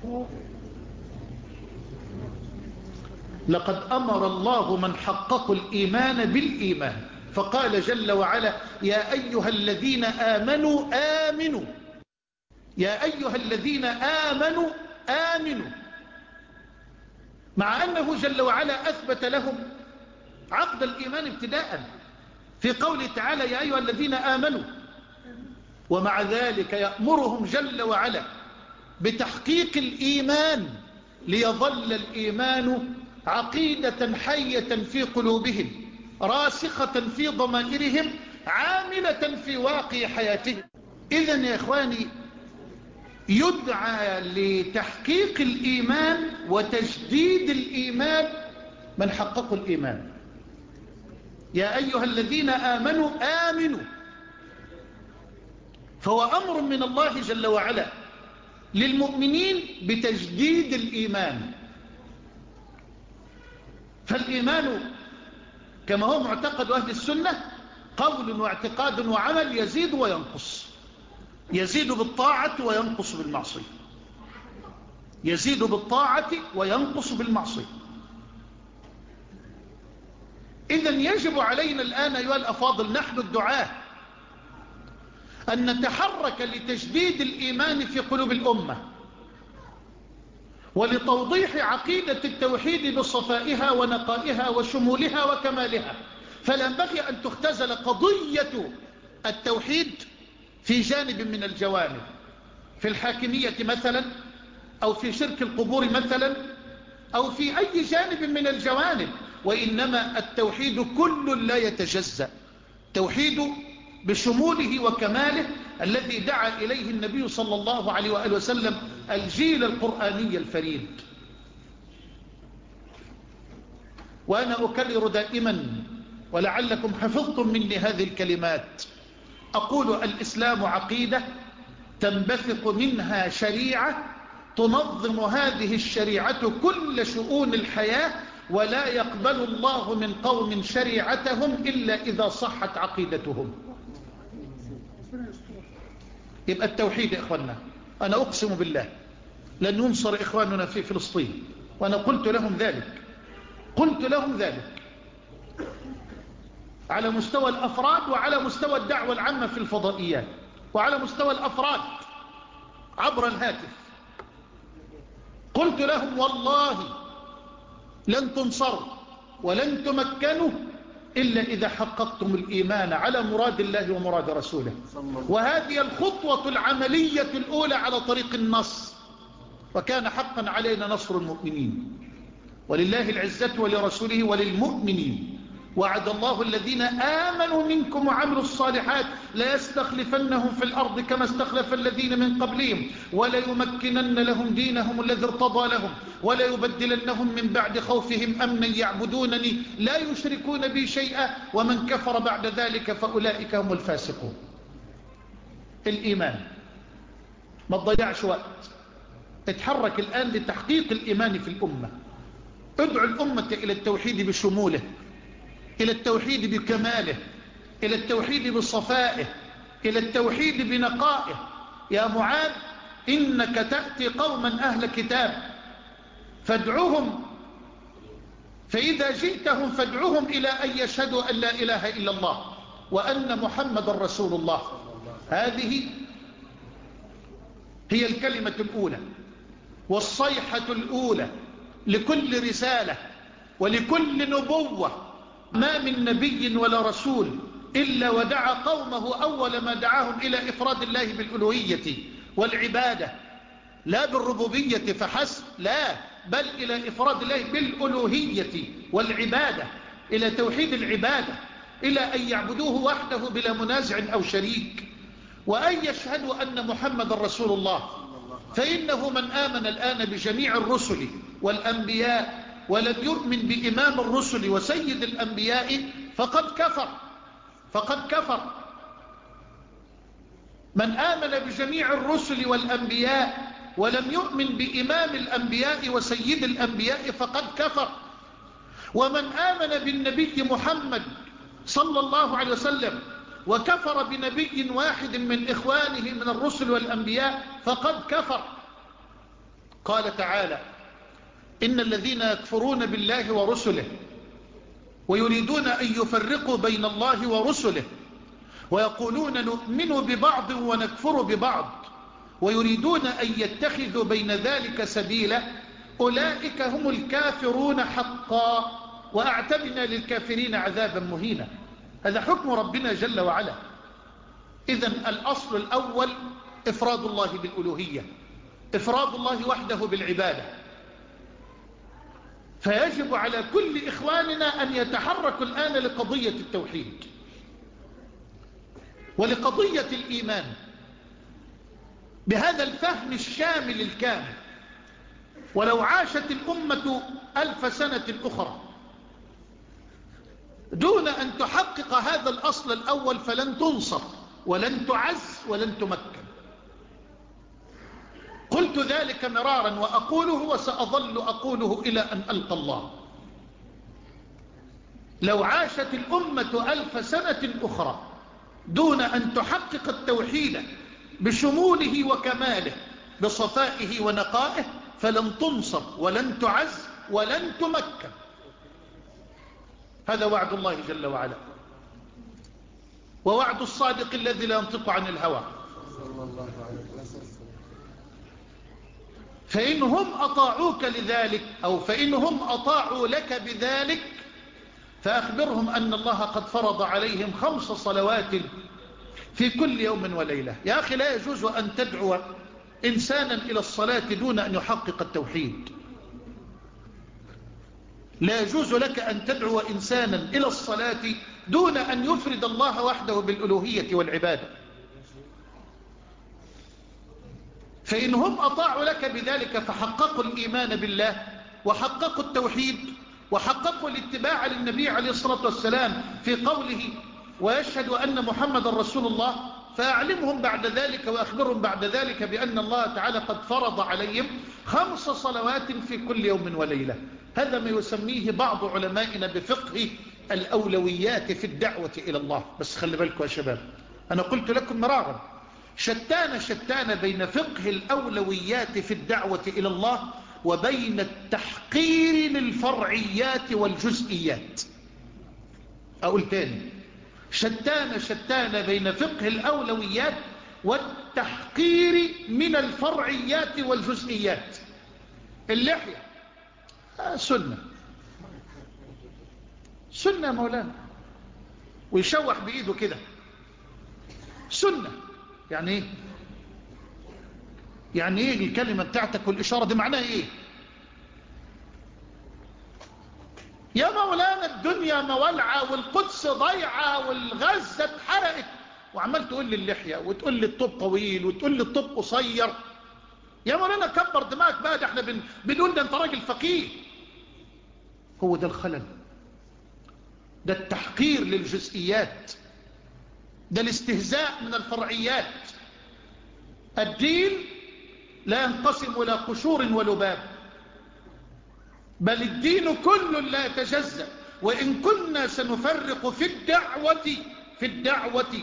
لقد أمر الله من حقق الإيمان بالإيمان، فقال جل وعلا: يا أيها الذين آمنوا آمنوا، يا أيها الذين آمنوا آمنوا. مع أنه جل وعلا أثبت لهم عقد الإيمان ابتداء في قوله تعالى يا أيها الذين آمنوا، ومع ذلك يأمرهم جل وعلا بتحقيق الإيمان ليظل الإيمان عقيدة حية في قلوبهم راسخة في ضمائرهم عاملة في واقع حياتهم. إذن يا إخواني يدعى لتحقيق الإيمان وتجديد الإيمان من حققوا الإيمان. يا أيها الذين آمنوا آمنوا، فهو أمر من الله جل وعلا للمؤمنين بتجديد الإيمان. فالإيمان كما هو معتقد أهل السنة قول واعتقاد وعمل يزيد وينقص، يزيد بالطاعة وينقص بالمعصية، يزيد بالطاعة وينقص بالمعصية. إذن يجب علينا الآن أيها الأفاضل نحن الدعاة أن نتحرك لتجديد الإيمان في قلوب الأمة ولتوضيح عقيدة التوحيد بصفائها ونقائها وشمولها وكمالها. فلا ينبغي أن تختزل قضية التوحيد في جانب من الجوانب، في الحاكمية مثلا أو في شرك القبور مثلا أو في أي جانب من الجوانب، وإنما التوحيد كل لا يتجزأ، توحيد بشموله وكماله الذي دعا إليه النبي صلى الله عليه وآله وسلم الجيل القرآني الفريد. وأنا أكرر دائما ولعلكم حفظتم مني هذه الكلمات، أقول الإسلام عقيدة تنبثق منها شريعة تنظم هذه الشريعة كل شؤون الحياة، ولا يقبل الله من قوم شريعتهم إلا إذا صحت عقيدتهم. يبقى التوحيد يا إخواننا، أنا أقسم بالله لن ينصر إخواننا في فلسطين، وأنا قلت لهم ذلك، قلت لهم ذلك على مستوى الأفراد وعلى مستوى الدعوة العامة في الفضائيات وعلى مستوى الأفراد عبر الهاتف. قلت لهم والله لن تنصروا ولن تمكنوا إلا إذا حققتم الإيمان على مراد الله ومراد رسوله، وهذه الخطوة العملية الأولى على طريق النصر، وكان حقا علينا نصر المؤمنين، ولله العزة ولرسوله وللمؤمنين. وعد الله الذين آمنوا منكم وعملوا الصالحات لا يستخلفنهم في الأرض كما استخلف الذين من قبلهم وليمكنن لهم دينهم الذي ارتضى لهم ولا يبدلنهم من بعد خوفهم أمنا يعبدونني لا يشركون بي شيئا ومن كفر بعد ذلك فأولئك هم الفاسقون. الإيمان ما تضيعش وقت، اتحرك الآن لتحقيق الإيمان في الأمة. ادعو الأمة إلى التوحيد بشموله، إلى التوحيد بكماله، إلى التوحيد بصفائه، إلى التوحيد بنقائه. يا معاذ إنك تأتي قوما أهل كتاب فادعوهم، فإذا جئتهم فادعوهم إلى أن يشهدوا أن لا إله إلا الله وأن محمد رسول الله. هذه هي الكلمة الأولى والصيحة الأولى لكل رسالة ولكل نبوة. ما من نبي ولا رسول إلا ودعا قومه أول ما دعاهم إلى إفراد الله بالألوهية والعبادة، لا بالربوبية فحسب، لا، بل إلى إفراد الله بالألوهية والعبادة، إلى توحيد العبادة، إلى أن يعبدوه وحده بلا منازع أو شريك، وأن يشهدوا أن محمد رسول الله. فإنه من آمن الآن بجميع الرسل والأنبياء ولم يؤمن بإمام الرسل وسيد الأنبياء فقد كفر، فقد كفر. من آمن بجميع الرسل والأنبياء ولم يؤمن بإمام الأنبياء وسيد الأنبياء فقد كفر. ومن آمن بالنبي محمد صلى الله عليه وسلم وكفر بنبي واحد من إخوانه من الرسل والأنبياء فقد كفر. قال تعالى إن الذين يكفرون بالله ورسله ويريدون أن يفرقوا بين الله ورسله ويقولون نؤمن ببعض ونكفر ببعض ويريدون أن يتخذوا بين ذلك سبيلا أولئك هم الكافرون حقا وأعتدنا للكافرين عذابا مهينا. هذا حكم ربنا جل وعلا. إذن الأصل الأول إفراد الله بالألوهية، إفراد الله وحده بالعبادة. فيجب على كل إخواننا أن يتحركوا الآن لقضية التوحيد ولقضية الإيمان بهذا الفهم الشامل الكامل. ولو عاشت الأمة ألف سنة أخرى دون أن تحقق هذا الأصل الأول فلن تنصر ولن تعز ولن تمكن. قلت ذلك مرارا وأقوله وسأظل أقوله إلى أن ألقى الله. لو عاشت الأمة ألف سنة أخرى دون أن تحقق التوحيد بشموله وكماله بصفائه ونقائه فلن تنصر ولن تعز ولن تمكن. هذا وعد الله جل وعلا، ووعد الصادق الذي لا ينطق عن الهوى. فإنهم أطاعوك لذلك أو فإنهم أطاعوا لك بذلك فأخبرهم أن الله قد فرض عليهم خمس صلوات في كل يوم وليلة. يا أخي لا يجوز أن تدعو إنسانا إلى الصلاة دون أن يحقق التوحيد. لا يجوز لك أن تدعو إنسانا إلى الصلاة دون أن يفرد الله وحده بالألوهية والعبادة. فإنهم أطاعوا لك بذلك فحققوا الإيمان بالله وحققوا التوحيد وحققوا الاتباع للنبي عليه الصلاة والسلام في قوله ويشهد أن محمد رسول الله، فأعلمهم بعد ذلك وأخبرهم بعد ذلك بأن الله تعالى قد فرض عليهم خمس صلوات في كل يوم وليلة. هذا ما يسميه بعض علمائنا بفقه الأولويات في الدعوة إلى الله. بس خلي بالكم يا شباب، أنا قلت لكم مرارا شتان شتان بين فقه الأولويات في الدعوة إلى الله وبين التحقير للفرعيات والجزئيات. أقول تاني، شتان شتان بين فقه الأولويات والتحقير من الفرعيات والجزئيات. اللحية آه سنة سنة مولانا، ويشوح بإيده كده سنة. يعني ايه؟ يعني ايه الكلمة بتاعتك والإشارة دي معناها ايه؟ يا مولانا الدنيا مولعة والقدس ضيعة والغزة اتحرقت وعمال تقول لي اللحية وتقول لي الطب طويل وتقول لي الطب قصير. يا مولانا كبر دماغك بقى، ده احنا بن... بنقول ده انت راجل فقيه. هو ده الخلل، ده التحقير للجزئيات، ده الاستهزاء من الفرعيات. الدين لا ينقسم إلى قشور ولباب، بل الدين كل لا يتجزأ. وإن كنا سنفرق في الدعوة في الدعوة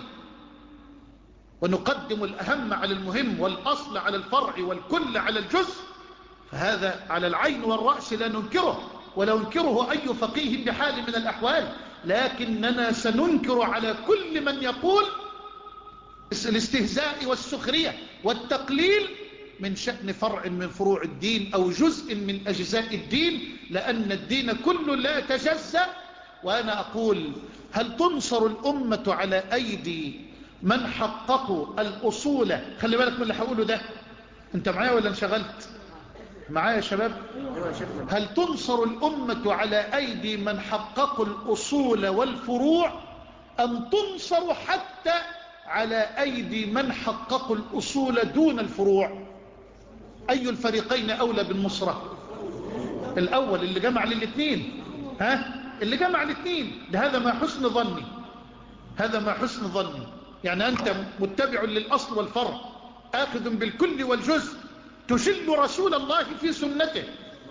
ونقدم الأهم على المهم والأصل على الفرع والكل على الجزء، فهذا على العين والرأس لا ننكره ولا ينكره أي فقيه بحال من الأحوال. لكننا سننكر على كل من يقول الاستهزاء والسخرية والتقليل من شأن فرع من فروع الدين أو جزء من أجزاء الدين، لأن الدين كله لا يتجزأ. وأنا أقول هل تنصر الأمة على أيدي من حققوا الأصول؟ خلي بالك من اللي هقوله ده، أنت معايا ولا انشغلت؟ معايا يا شباب؟ هل تنصر الأمة على أيدي من حققوا الأصول والفروع أم تنصر حتى على أيدي من حققوا الأصول دون الفروع؟ أي الفريقين أولى بالنصرة؟ الأول اللي جمع للاثنين، ها اللي جمع الاثنين ده. هذا ما حسن ظني، هذا ما حسن ظني. يعني أنت متبع للأصل والفرع، آخذ بالكل والجزء، تشل رسول الله في سنته،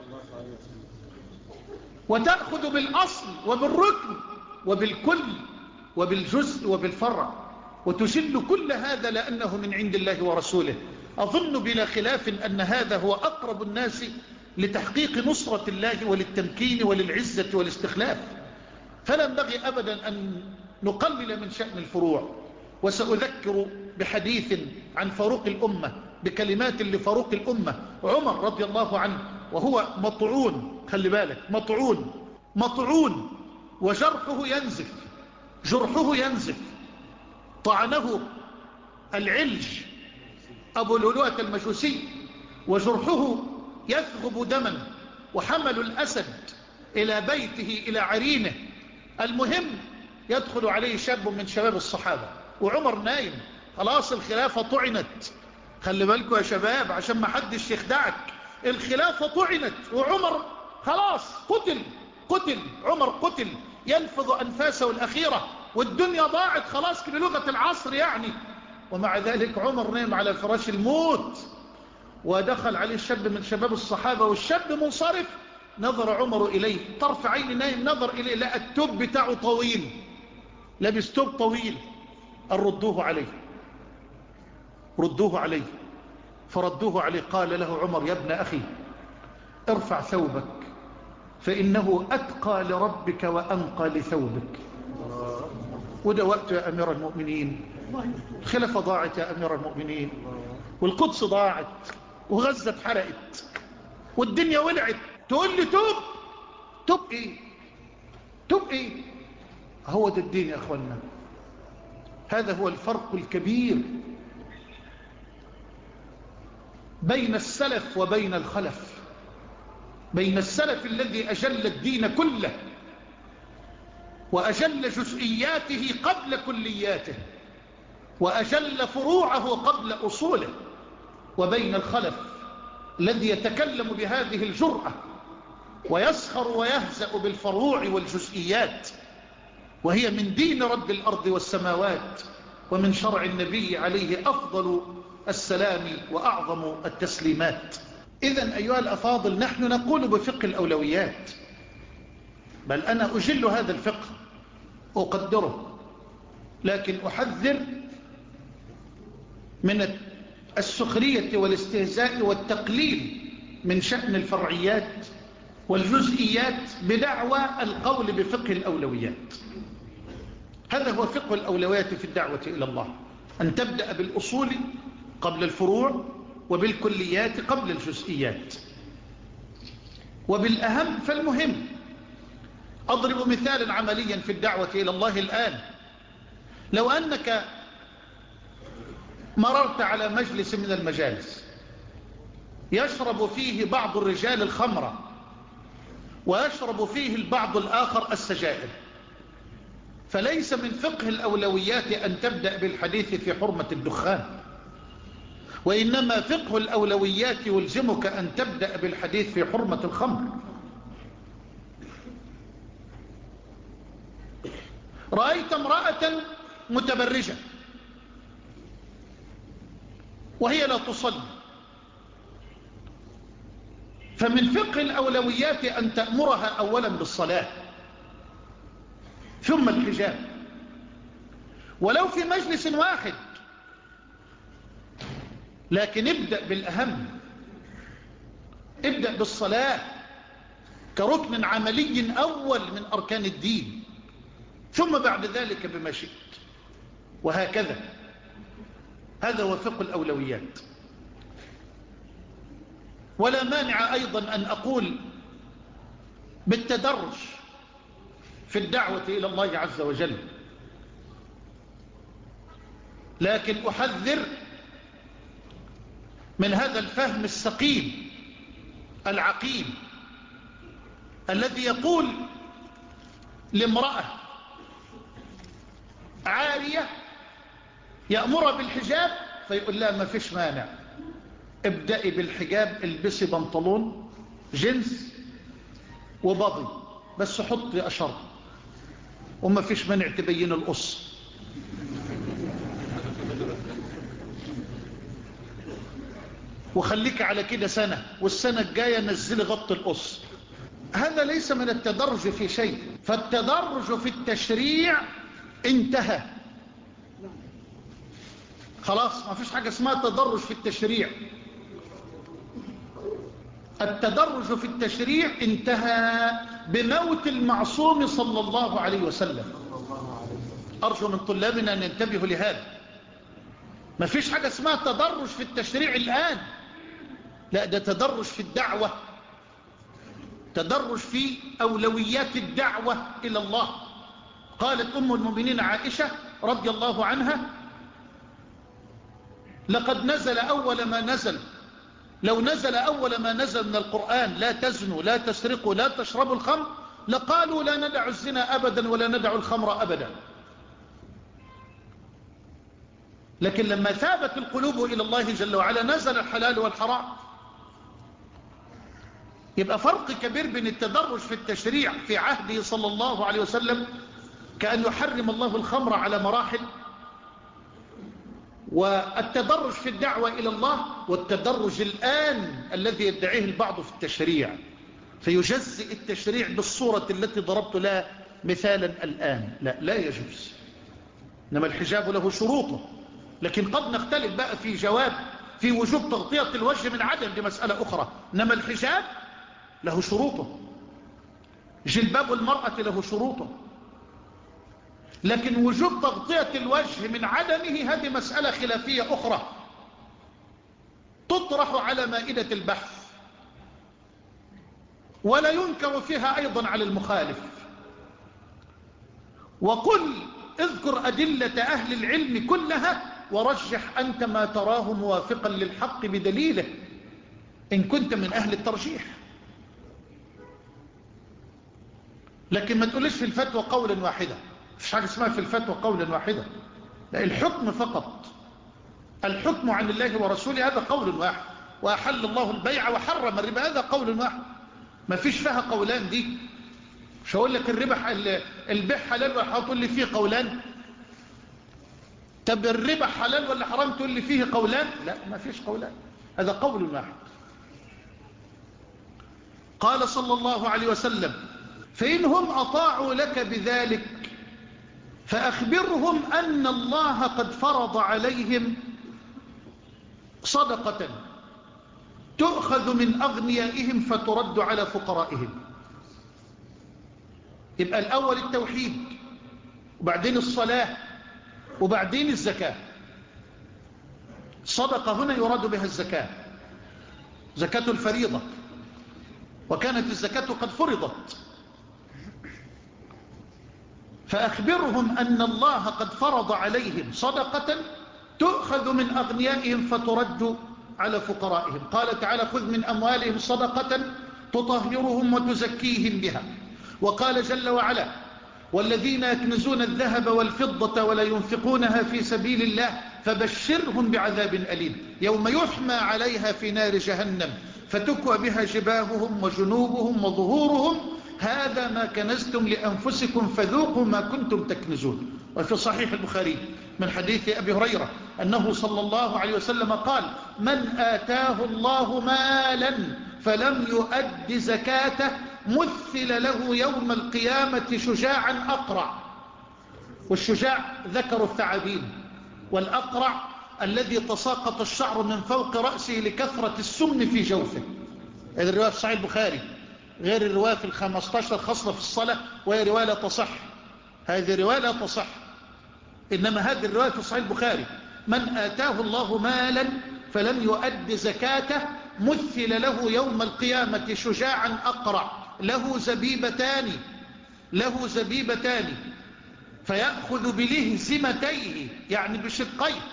وتأخذ بالأصل وبالركن وبالكل وبالجزء وبالفرع، وتشل كل هذا لأنه من عند الله ورسوله. أظن بلا خلاف أن هذا هو أقرب الناس لتحقيق نصرة الله وللتمكين وللعزة والاستخلاف. فلا ينبغي أبدا أن نقلل من شأن الفروع. وسأذكر بحديث عن فاروق الأمة، بكلمات لفاروق الأمة عمر رضي الله عنه، وهو مطعون، خلي بالك، مطعون مطعون وجرحه ينزف، جرحه ينزف، طعنه العلج أبو الهلوة المجوسي وجرحه يثغب دما، وحملوا الأسد إلى بيته إلى عرينه. المهم يدخل عليه شاب من شباب الصحابة وعمر نايم، خلاص الخلافة طعنت. خلي بالكم يا شباب عشان ما حدش يخدعك، الخلافة طعنت وعمر خلاص قتل قتل عمر قتل ينفض أنفاسه الأخيرة والدنيا ضاعت خلاص بلغة العصر يعني. ومع ذلك عمر نام على فراش الموت، ودخل عليه شاب من شباب الصحابة والشاب منصرف. نظر عمر إليه طرف عين نايم، نظر إليه لقى التوب بتاعه طويل، لابس توب طويل. ردوه عليه ردوه عليه فردوه عليه. قال له عمر: يا ابن أخي ارفع ثوبك فإنه أتقى لربك وأنقى لثوبك. وده وقت يا أمير المؤمنين، الخلافة ضاعت يا أمير المؤمنين، والقدس ضاعت، وغزة اتحرقت، والدنيا ولعت. تقول لي توب توب ايه توب ايه؟ هو ده الدين يا أخوانا. هذا هو الفرق الكبير بين السلف وبين الخلف. بين السلف الذي أجل الدين كله وأجل جزئياته قبل كلياته وأجل فروعه قبل أصوله، وبين الخلف الذي يتكلم بهذه الجرأة ويسخر ويهزأ بالفروع والجزئيات، وهي من دين رب الأرض والسماوات ومن شرع النبي عليه أفضل السلام وأعظم التسليمات. إذن أيها الأفاضل، نحن نقول بفقه الأولويات، بل أنا أجل هذا الفقه أقدره، لكن أحذر من السخرية والاستهزاء والتقليل من شأن الفرعيات والجزئيات بدعوى القول بفقه الأولويات. هذا هو فقه الأولويات في الدعوة إلى الله، أن تبدأ بالأصول قبل الفروع، وبالكليات قبل الجزئيات، وبالأهم فالمهم. أضرب مثالا عمليا في الدعوة إلى الله الآن. لو أنك مررت على مجلس من المجالس يشرب فيه بعض الرجال الخمر ويشرب فيه البعض الآخر السجائر، فليس من فقه الأولويات أن تبدأ بالحديث في حرمة الدخان، وإنما فقه الأولويات يلزمك أن تبدأ بالحديث في حرمة الخمر. رأيت امرأة متبرجة وهي لا تصلي، فمن فقه الأولويات أن تأمرها أولا بالصلاة ثم الحجاب، ولو في مجلس واحد، لكن ابدأ بالأهم، ابدأ بالصلاة كركن عملي أول من أركان الدين، ثم بعد ذلك بما شئت، وهكذا. هذا هو فقه الأولويات. ولا مانع أيضا أن أقول بالتدرج في الدعوة إلى الله عز وجل، لكن أحذر من هذا الفهم السقيم العقيم الذي يقول لامرأة عارية يأمرها بالحجاب فيقول لها ما فيش مانع، ابدأي بالحجاب، البسي بنطلون جنس وبضي بس حطي أشر، وما فيش مانع تبين القص. وخليك على كده سنة، والسنة الجاية نزلي غط القص. هذا ليس من التدرج في شيء، فالتدرج في التشريع انتهى خلاص، ما فيش حاجة اسمها تدرج في التشريع. التدرج في التشريع انتهى بموت المعصوم صلى الله عليه وسلم. أرجو من طلابنا أن ينتبهوا لهذا. ما فيش حاجة اسمها تدرج في التشريع الآن، لا، ده تدرج في الدعوة تدرج في أولويات الدعوة إلى الله. قالت أم المؤمنين عائشة رضي الله عنها: لقد نزل أول ما نزل لو نزل أول ما نزل من القرآن لا تزنوا لا تسرقوا لا تشربوا الخمر لقالوا لا ندع الزنا أبدا ولا ندع الخمر أبدا. لكن لما ثابت القلوب إلى الله جل وعلا نزل الحلال والحرام. يبقى فرق كبير بين التدرج في التشريع في عهده صلى الله عليه وسلم كأن يحرم الله الخمر على مراحل، والتدرج في الدعوة إلى الله، والتدرج الآن الذي يدعيه البعض في التشريع فيجزئ التشريع بالصورة التي ضربت لها مثالا الآن. لا لا يجوز. إنما الحجاب له شروطه، لكن قد نختلف بقى في جواب في وجوب تغطية الوجه من عدم، دي مسألة أخرى. إنما الحجاب له شروطه، جلباب المرأة له شروطه، لكن وجوب تغطية الوجه من عدمه هذه مسألة خلافية أخرى تطرح على مائدة البحث، ولا ينكر فيها أيضا على المخالف. وقل اذكر أدلة أهل العلم كلها ورجح أنت ما تراه موافقا للحق بدليله إن كنت من أهل الترجيح. لكن ما تقولش في الفتوى قولا واحدا، مفيش حاجة اسمها في الفتوى قولا واحدا، لا، الحكم فقط. الحكم عن الله ورسوله هذا قول واحد، وأحل الله البيع وحرم الربا هذا قول واحد، ما فيش فيها قولان. دي مش هقول لك الربا البيع حلال ولا حرام تقول لي فيه قولان، طب الربا حلال ولا حرام تقول لي فيه قولان، لا ما فيش قولان، هذا قول واحد. قال صلى الله عليه وسلم: فإنهم أطاعوا لك بذلك فأخبرهم أن الله قد فرض عليهم صدقة تؤخذ من أغنيائهم فترد على فقرائهم. يبقى الأول التوحيد، وبعدين الصلاة، وبعدين الزكاة. صدقة هنا يراد بها الزكاة، زكاة الفريضة، وكانت الزكاة قد فرضت. فأخبرهم أن الله قد فرض عليهم صدقة تؤخذ من أغنيائهم فترد على فقرائهم. قال تعالى: خذ من أموالهم صدقة تطهرهم وتزكيهم بها. وقال جل وعلا: والذين يكنزون الذهب والفضة ولا ينفقونها في سبيل الله فبشرهم بعذاب أليم يوم يحمى عليها في نار جهنم فتكوى بها جباههم وجنوبهم وظهورهم هذا ما كنزتم لأنفسكم فذوقوا ما كنتم تكنزون. وفي صحيح البخاري من حديث أبي هريرة أنه صلى الله عليه وسلم قال: من آتاه الله مالا فلم يؤد زكاته مثل له يوم القيامة شجاعا أقرع. والشجاع ذكر الثعابين، والأقرع الذي تساقط الشعر من فوق رأسه لكثرة السم في جوفه. هذه الرواية في صحيح البخاري، غير الرواية في الخمستاشر خصلة في الصلاة، وهي رواية لا تصح. هذه رواية لا تصح، إنما هذه الرواية في صحيح البخاري: من آتاه الله مالا فلم يؤد زكاته مثل له يوم القيامة شجاعا أقرع له زبيبتان له زبيبتان فيأخذ بلهزمتيه يعني بشقيه،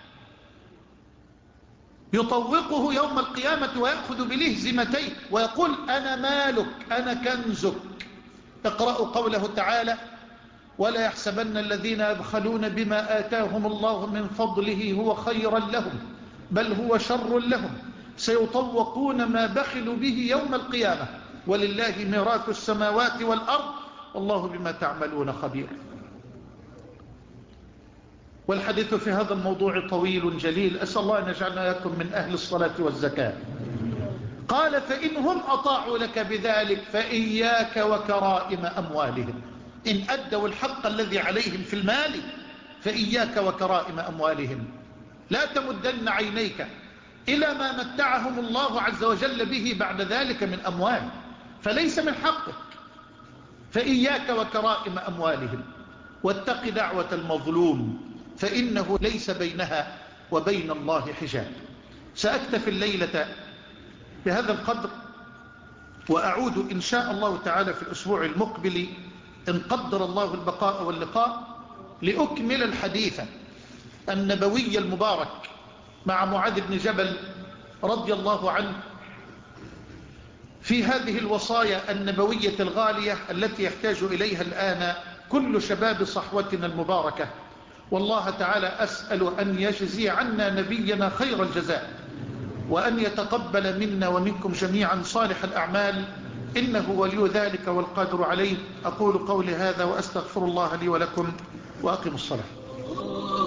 يطوقه يوم القيامة ويأخذ بلهزمتيه ويقول: أنا مالك أنا كنزك. اقرأوا قوله تعالى: ولا يحسبن الذين يبخلون بما آتاهم الله من فضله هو خيرا لهم بل هو شر لهم سيطوقون ما بخلوا به يوم القيامة ولله ميراث السماوات والأرض والله بما تعملون خبير. والحديث في هذا الموضوع طويل جليل، أسأل الله أن يجعلنا إياكم من أهل الصلاة والزكاة. قال: فإنهم أطاعوا لك بذلك فإياك وكرائم أموالهم. إن أدوا الحق الذي عليهم في المال فإياك وكرائم أموالهم. لا تمدن عينيك إلى ما متعهم الله عز وجل به بعد ذلك من أموال، فليس من حقك. فإياك وكرائم أموالهم واتق دعوة المظلوم فإنه ليس بينها وبين الله حجاب. سأكتفي الليلة بهذا القدر، وأعود إن شاء الله تعالى في الأسبوع المقبل إن قدر الله البقاء واللقاء لأكمل الحديث النبوي المبارك مع معاذ بن جبل رضي الله عنه في هذه الوصايا النبوية الغالية التي يحتاج إليها الآن كل شباب صحوتنا المباركة. والله تعالى أسأل أن يجزي عنا نبينا خير الجزاء، وأن يتقبل منا ومنكم جميعا صالح الأعمال، إنه ولي ذلك والقادر عليه. أقول قولي هذا وأستغفر الله لي ولكم، وأقم الصلاة.